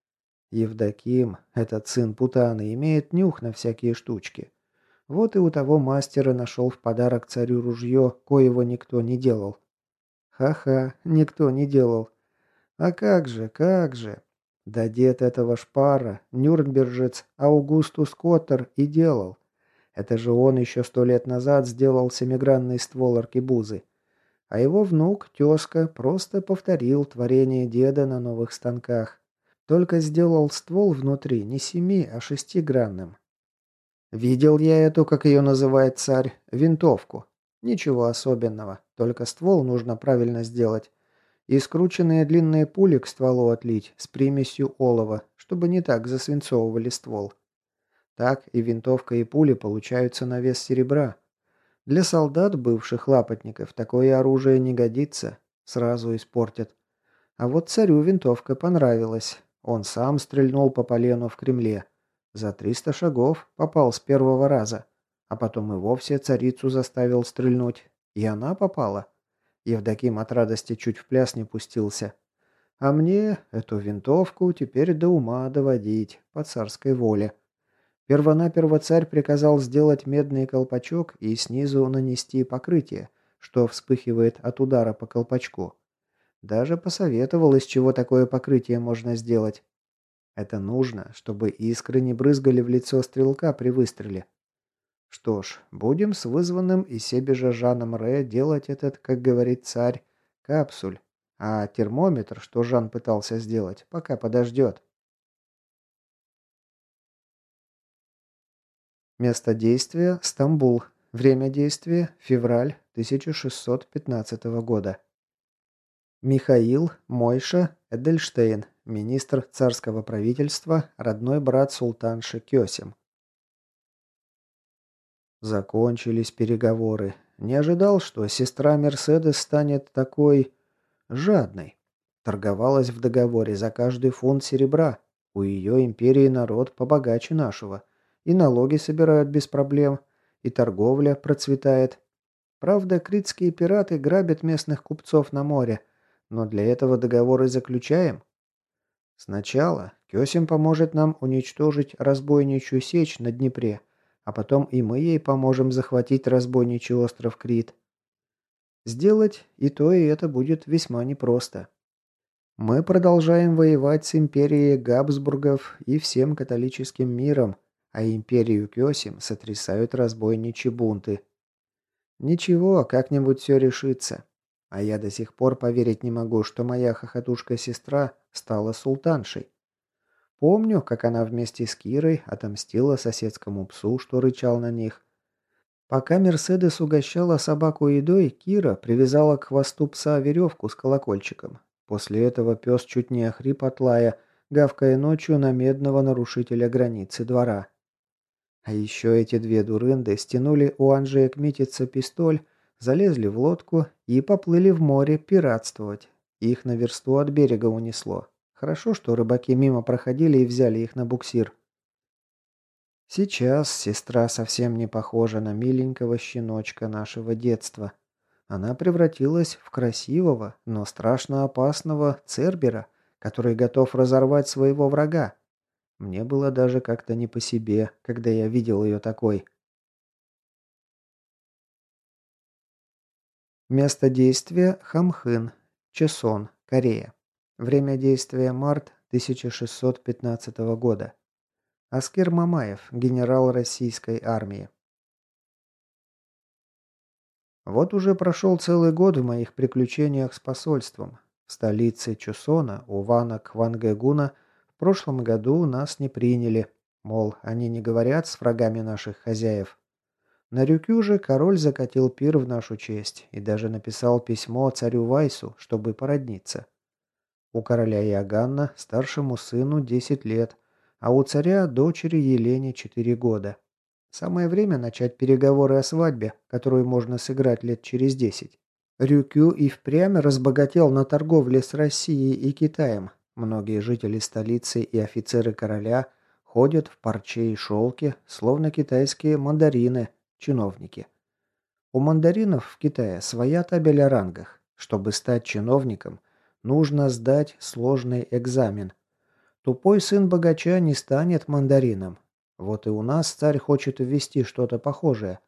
Евдоким, этот сын Путаны, имеет нюх на всякие штучки. Вот и у того мастера нашел в подарок царю ружье, коего никто не делал. Ха-ха, никто не делал. А как же, как же. Да дед этого Шпара, нюрнбержец Аугустус Коттер, и делал. Это же он еще сто лет назад сделал семигранный ствол аркебузы. А его внук, тезка, просто повторил творение деда на новых станках. Только сделал ствол внутри не семи, а шестигранным. Видел я эту, как ее называет царь, винтовку. Ничего особенного, только ствол нужно правильно сделать. И скрученные длинные пули к стволу отлить с примесью олова, чтобы не так засвинцовывали ствол. Так и винтовка, и пули получаются на вес серебра. Для солдат, бывших лапотников, такое оружие не годится, сразу испортят. А вот царю винтовка понравилась. Он сам стрельнул по полену в Кремле. За триста шагов попал с первого раза. А потом и вовсе царицу заставил стрельнуть. И она попала. Евдоким от радости чуть в пляс не пустился. А мне эту винтовку теперь до ума доводить, по царской воле. Первонаперво царь приказал сделать медный колпачок и снизу нанести покрытие, что вспыхивает от удара по колпачку. Даже посоветовал, из чего такое покрытие можно сделать. Это нужно, чтобы искры не брызгали в лицо стрелка при выстреле. Что ж, будем с вызванным и Себежа Жаном Ре делать этот, как говорит царь, капсуль. А термометр, что Жан пытался сделать, пока подождет. Место действия – Стамбул. Время действия – февраль тысяча шестьсот пятнадцатого года. Михаил Мойша Эдельштейн, министр царского правительства, родной брат султанши Кёсем. Закончились переговоры. Не ожидал, что сестра Мерседес станет такой жадной. Торговалась в договоре за каждый фунт серебра. У ее империи народ побогаче нашего. И налоги собирают без проблем, и торговля процветает. Правда, критские пираты грабят местных купцов на море, но для этого договоры заключаем. Сначала Кёсим поможет нам уничтожить разбойничью сечь на Днепре, а потом и мы ей поможем захватить разбойничий остров Крит. Сделать и то, и это будет весьма непросто. Мы продолжаем воевать с империей Габсбургов и всем католическим миром, а империю Кёсим сотрясают разбойничьи бунты. Ничего, как-нибудь все решится. А я до сих пор поверить не могу, что моя хохотушка-сестра стала султаншей. Помню, как она вместе с Кирой отомстила соседскому псу, что рычал на них. Пока Мерседес угощала собаку едой, Кира привязала к хвосту пса веревку с колокольчиком. После этого пес чуть не охрип от лая, гавкая ночью на медного нарушителя границы двора. А еще эти две дурынды стянули у Анжея Кмитица пистоль, залезли в лодку и поплыли в море пиратствовать. Их на версту от берега унесло. Хорошо, что рыбаки мимо проходили и взяли их на буксир. Сейчас сестра совсем не похожа на миленького щеночка нашего детства. Она превратилась в красивого, но страшно опасного цербера, который готов разорвать своего врага. Мне было даже как-то не по себе, когда я видел ее такой. Место действия – Хамхын, Чесон, Корея. Время действия – март тысяча шестьсот пятнадцатого года. Аскер Мамаев, генерал российской армии. Вот уже прошел целый год в моих приключениях с посольством. В столице Чусона, у Вана Квангэгуна, в прошлом году нас не приняли. Мол, они не говорят с врагами наших хозяев. На Рюкю же король закатил пир в нашу честь и даже написал письмо царю Вайсу, чтобы породниться. У короля Иоганна старшему сыну десять лет, а у царя дочери Елене четыре года. Самое время начать переговоры о свадьбе, которую можно сыграть лет через десять. Рюкю и впрямь разбогател на торговле с Россией и Китаем. Многие жители столицы и офицеры короля ходят в парче и шелке, словно китайские мандарины, чиновники. У мандаринов в Китае своя табель о рангах. Чтобы стать чиновником, нужно сдать сложный экзамен. Тупой сын богача не станет мандарином. Вот и у нас царь хочет ввести что-то похожее.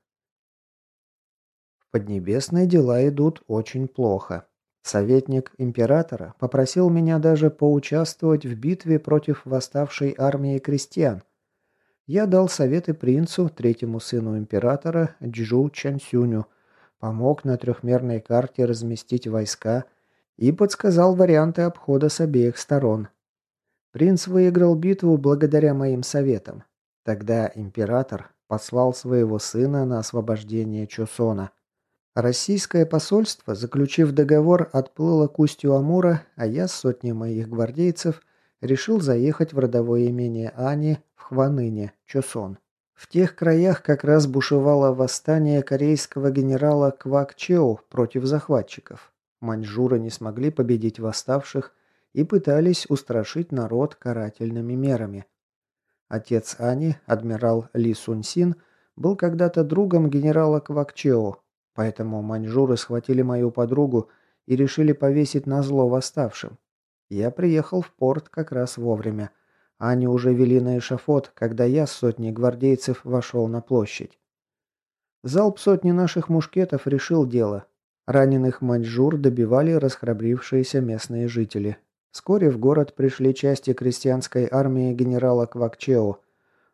В Поднебесной дела идут очень плохо. Советник императора попросил меня даже поучаствовать в битве против восставшей армии крестьян. Я дал советы принцу, третьему сыну императора, Джу Чансюню, помог на трехмерной карте разместить войска и подсказал варианты обхода с обеих сторон. Принц выиграл битву благодаря моим советам. Тогда император послал своего сына на освобождение Чосона. Российское посольство, заключив договор, отплыло к устью Амура, а я с сотней моих гвардейцев решил заехать в родовое имение Ани в Хваныне, Чосон. В тех краях как раз бушевало восстание корейского генерала Квак Чеу против захватчиков. Маньчжуры не смогли победить восставших и пытались устрашить народ карательными мерами. Отец Ани, адмирал Ли Сунь Син, был когда-то другом генерала Квак Чеу, поэтому маньчжуры схватили мою подругу и решили повесить назло восставшим. Я приехал в порт как раз вовремя. Они уже вели на эшафот, когда я с сотней гвардейцев вошел на площадь. Залп сотни наших мушкетов решил дело. Раненых маньчжур добивали расхрабрившиеся местные жители. Вскоре в город пришли части крестьянской армии генерала Квакчео.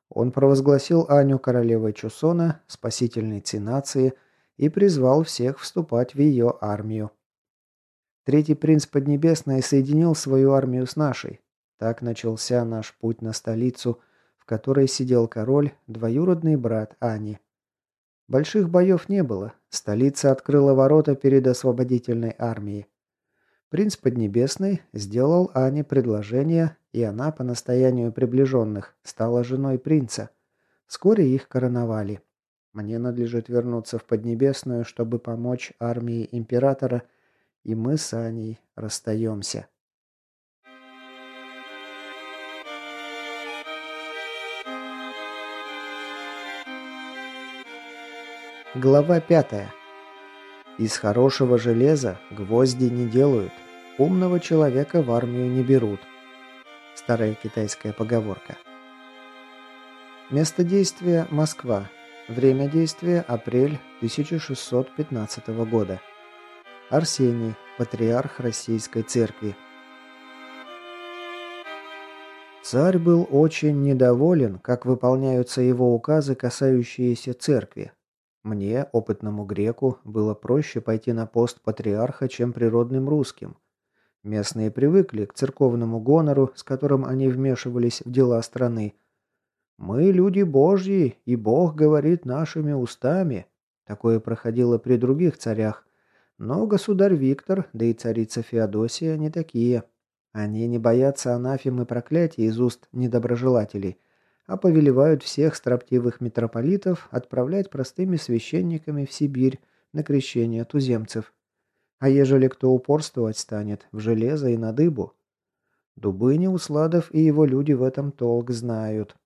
Он провозгласил Аню королевой Чусона, спасительницей нации, и призвал всех вступать в ее армию. Третий принц Поднебесной соединил свою армию с нашей. Так начался наш путь на столицу, в которой сидел король, двоюродный брат Ани. Больших боев не было, столица открыла ворота перед освободительной армией. Принц Поднебесный сделал Ане предложение, и она, по настоянию приближенных, стала женой принца. Вскоре их короновали. Мне надлежит вернуться в Поднебесную, чтобы помочь армии императора, и мы с Аней расстаемся. Глава пятая. Из хорошего железа гвозди не делают, умного человека в армию не берут. Старая китайская поговорка. Место действия – Москва. Время действия – апрель тысяча шестьсот пятнадцатого года. Арсений, патриарх Российской Церкви. Царь был очень недоволен, как выполняются его указы, касающиеся церкви. Мне, опытному греку, было проще пойти на пост патриарха, чем природным русским. Местные привыкли к церковному гонору, с которым они вмешивались в дела страны. «Мы люди Божьи, и Бог говорит нашими устами». Такое проходило при других царях. Но государь Виктор, да и царица Феодосия не такие. Они не боятся анафем и проклятий из уст недоброжелателей, а повелевают всех строптивых митрополитов отправлять простыми священниками в Сибирь на крещение туземцев. А ежели кто упорствовать станет, в железо и на дыбу. Дубыни, Усладов и его люди в этом толк знают.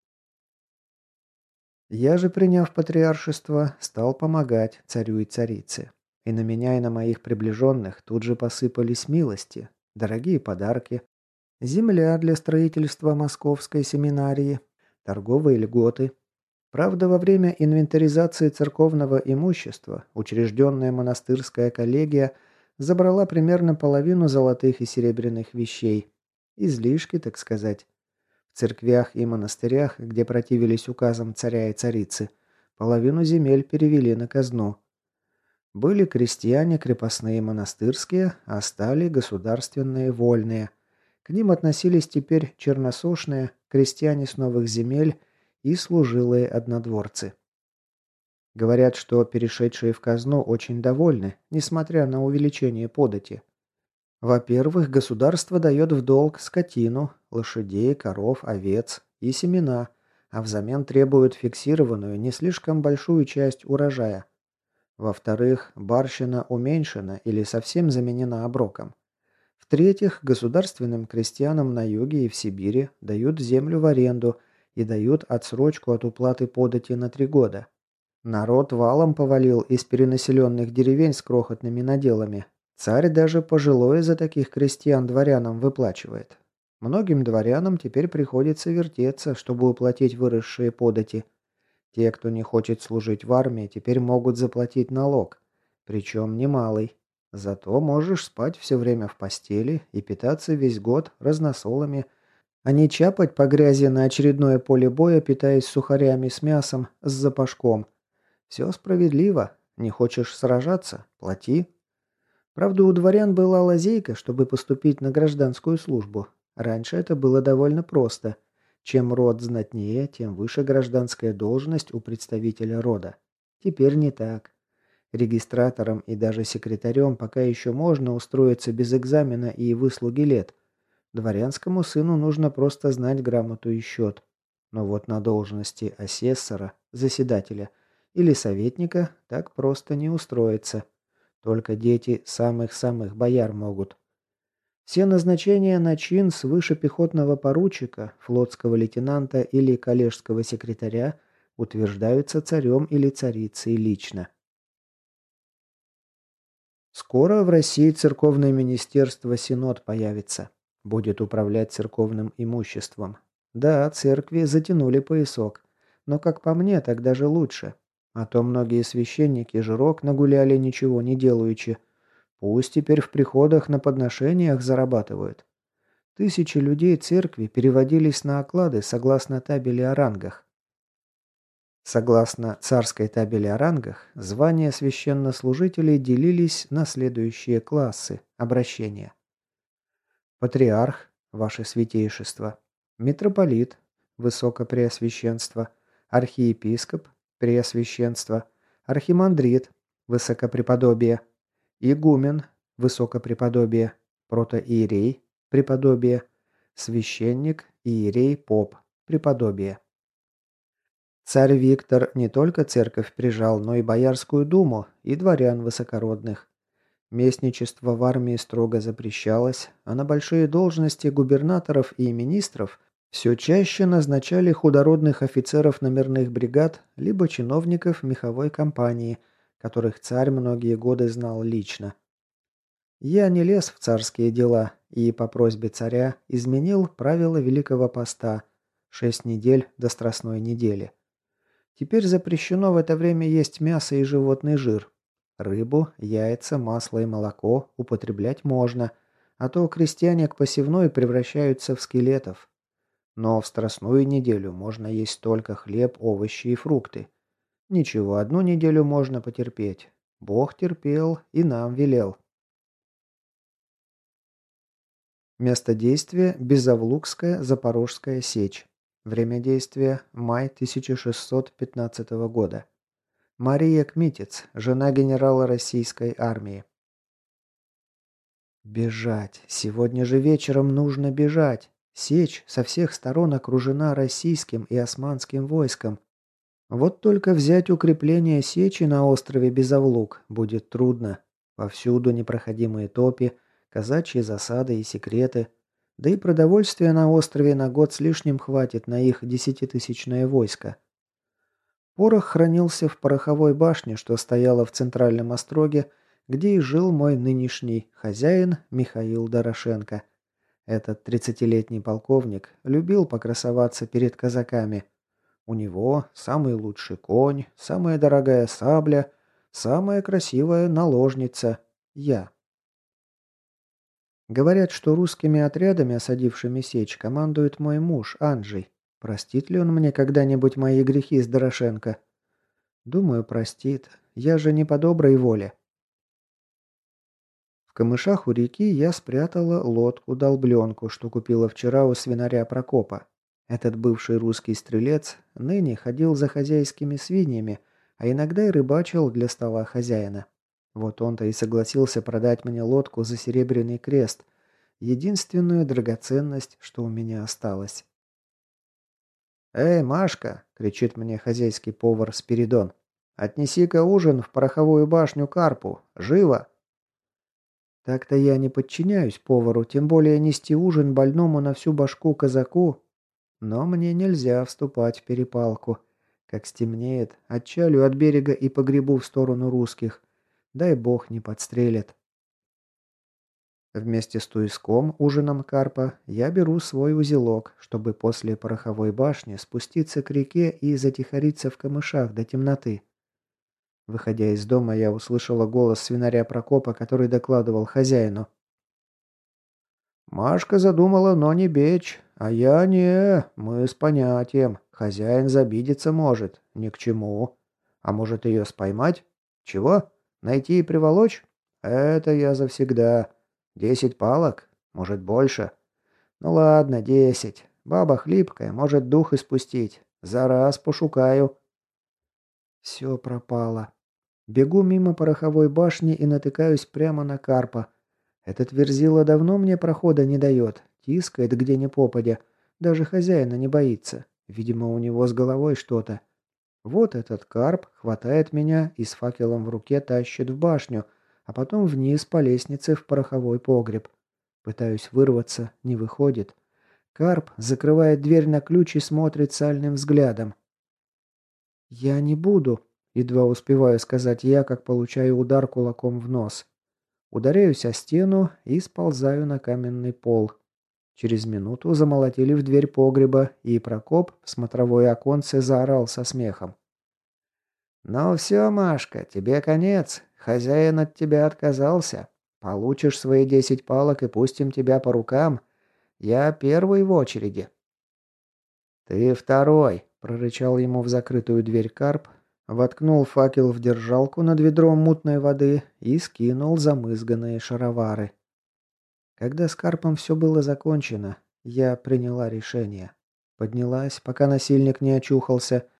Я же, приняв патриаршество, стал помогать царю и царице. И на меня, и на моих приближенных тут же посыпались милости, дорогие подарки, земля для строительства московской семинарии, торговые льготы. Правда, во время инвентаризации церковного имущества учрежденная монастырская коллегия забрала примерно половину золотых и серебряных вещей. Излишки, так сказать. В церквях и монастырях, где противились указам царя и царицы, половину земель перевели на казну. Были крестьяне крепостные монастырские, а стали государственные вольные. К ним относились теперь черносошные, крестьяне с новых земель и служилые однодворцы. Говорят, что перешедшие в казну очень довольны, несмотря на увеличение подати. Во-первых, государство дает в долг скотину, лошадей, коров, овец и семена, а взамен требует фиксированную, не слишком большую часть урожая. Во-вторых, барщина уменьшена или совсем заменена оброком. В-третьих, государственным крестьянам на юге и в Сибири дают землю в аренду и дают отсрочку от уплаты подати на три года. Народ валом повалил из перенаселенных деревень с крохотными наделами. Царь даже пожилое за таких крестьян дворянам выплачивает. Многим дворянам теперь приходится вертеться, чтобы уплатить выросшие подати. Те, кто не хочет служить в армии, теперь могут заплатить налог. Причем немалый. Зато можешь спать все время в постели и питаться весь год разносолами, а не чапать по грязи на очередное поле боя, питаясь сухарями с мясом, с запашком. Все справедливо. Не хочешь сражаться? Плати. Правда, у дворян была лазейка, чтобы поступить на гражданскую службу. Раньше это было довольно просто. Чем род знатнее, тем выше гражданская должность у представителя рода. Теперь не так. Регистратором и даже секретарем пока еще можно устроиться без экзамена и выслуги лет. Дворянскому сыну нужно просто знать грамоту и счет. Но вот на должности асессора, заседателя или советника так просто не устроиться. Только дети самых-самых бояр могут. Все назначения на чин свыше пехотного поручика, флотского лейтенанта или коллежского секретаря утверждаются царем или царицей лично. Скоро в России церковное министерство Синод появится. Будет управлять церковным имуществом. Да, церкви затянули поясок. Но, как по мне, так даже лучше. А то многие священники жирок нагуляли, ничего не делаючи. Пусть теперь в приходах на подношениях зарабатывают. Тысячи людей церкви переводились на оклады согласно табели о рангах. Согласно царской табели о рангах, звания священнослужителей делились на следующие классы обращения. Патриарх, ваше святейшество, митрополит, высокопреосвященство, архиепископ, преосвященство, архимандрит, высокопреподобие, игумен, высокопреподобие, протоиерей, преподобие, священник, иерей, поп, преподобие. Царь Виктор не только церковь прижал, но и Боярскую думу, и дворян высокородных. Местничество в армии строго запрещалось, а на большие должности губернаторов и министров все чаще назначали худородных офицеров номерных бригад либо чиновников меховой компании, которых царь многие годы знал лично. Я не лез в царские дела и по просьбе царя изменил правила Великого Поста – шесть недель до Страстной недели. Теперь запрещено в это время есть мясо и животный жир. Рыбу, яйца, масло и молоко употреблять можно, а то крестьяне к посевной превращаются в скелетов. Но в Страстную неделю можно есть только хлеб, овощи и фрукты. Ничего, одну неделю можно потерпеть. Бог терпел и нам велел. Место действия – Безовлукская Запорожская сечь. Время действия – май тысяча шестьсот пятнадцатого года. Мария Кмитец, жена генерала российской армии. Бежать. Сегодня же вечером нужно бежать. Сечь со всех сторон окружена российским и османским войском. Вот только взять укрепление сечи на острове Безовлук будет трудно. Повсюду непроходимые топи, казачьи засады и секреты. Да и продовольствия на острове на год с лишним хватит на их десятитысячное войско. Порох хранился в пороховой башне, что стояла в центральном остроге, где и жил мой нынешний хозяин Михаил Дорошенко. Этот тридцатилетний полковник любил покрасоваться перед казаками. У него самый лучший конь, самая дорогая сабля, самая красивая наложница – я. Говорят, что русскими отрядами, осадившими сечь, командует мой муж Анджей. Простит ли он мне когда-нибудь мои грехи с Дорошенко? Думаю, простит. Я же не по доброй воле. В камышах у реки я спрятала лодку-долбленку, что купила вчера у свинаря Прокопа. Этот бывший русский стрелец ныне ходил за хозяйскими свиньями, а иногда и рыбачил для стола хозяина. Вот он-то и согласился продать мне лодку за серебряный крест, единственную драгоценность, что у меня осталось. «Эй, Машка!» — кричит мне хозяйский повар Спиридон. «Отнеси-ка ужин в пороховую башню Карпу! Живо!» Так-то я не подчиняюсь повару, тем более нести ужин больному на всю башку казаку. Но мне нельзя вступать в перепалку. Как стемнеет, отчалю от берега и погребу в сторону русских. Дай бог не подстрелят. Вместе с туиском, ужином карпа, я беру свой узелок, чтобы после пороховой башни спуститься к реке и затихариться в камышах до темноты. Выходя из дома, я услышала голос свинаря Прокопа, который докладывал хозяину. «Машка задумала, но не бечь, а я не, мы с понятием. Хозяин забидеться может, ни к чему. А может ее споймать? Чего? Найти и приволочь? Это я завсегда. Десять палок? Может, больше? Ну ладно, десять. Баба хлипкая, может дух испустить. За раз пошукаю». Все пропало. Бегу мимо пороховой башни и натыкаюсь прямо на карпа. Этот верзила давно мне прохода не дает, тискает где ни попадя. Даже хозяина не боится. Видимо, у него с головой что-то. Вот этот карп хватает меня и с факелом в руке тащит в башню, а потом вниз по лестнице в пороховой погреб. Пытаюсь вырваться, не выходит. Карп закрывает дверь на ключ и смотрит сальным взглядом. «Я не буду», — едва успеваю сказать я, как получаю удар кулаком в нос. Ударяюсь о стену и сползаю на каменный пол. Через минуту замолотили в дверь погреба, и Прокоп в смотровое оконце заорал со смехом. «Ну все, Машка, тебе конец. Хозяин от тебя отказался. Получишь свои десять палок и пустим тебя по рукам. Я первый в очереди». «Ты второй», – прорычал ему в закрытую дверь Карп, воткнул факел в держалку над ведром мутной воды и скинул замызганные шаровары. Когда с Карпом все было закончено, я приняла решение. Поднялась, пока насильник не очухался,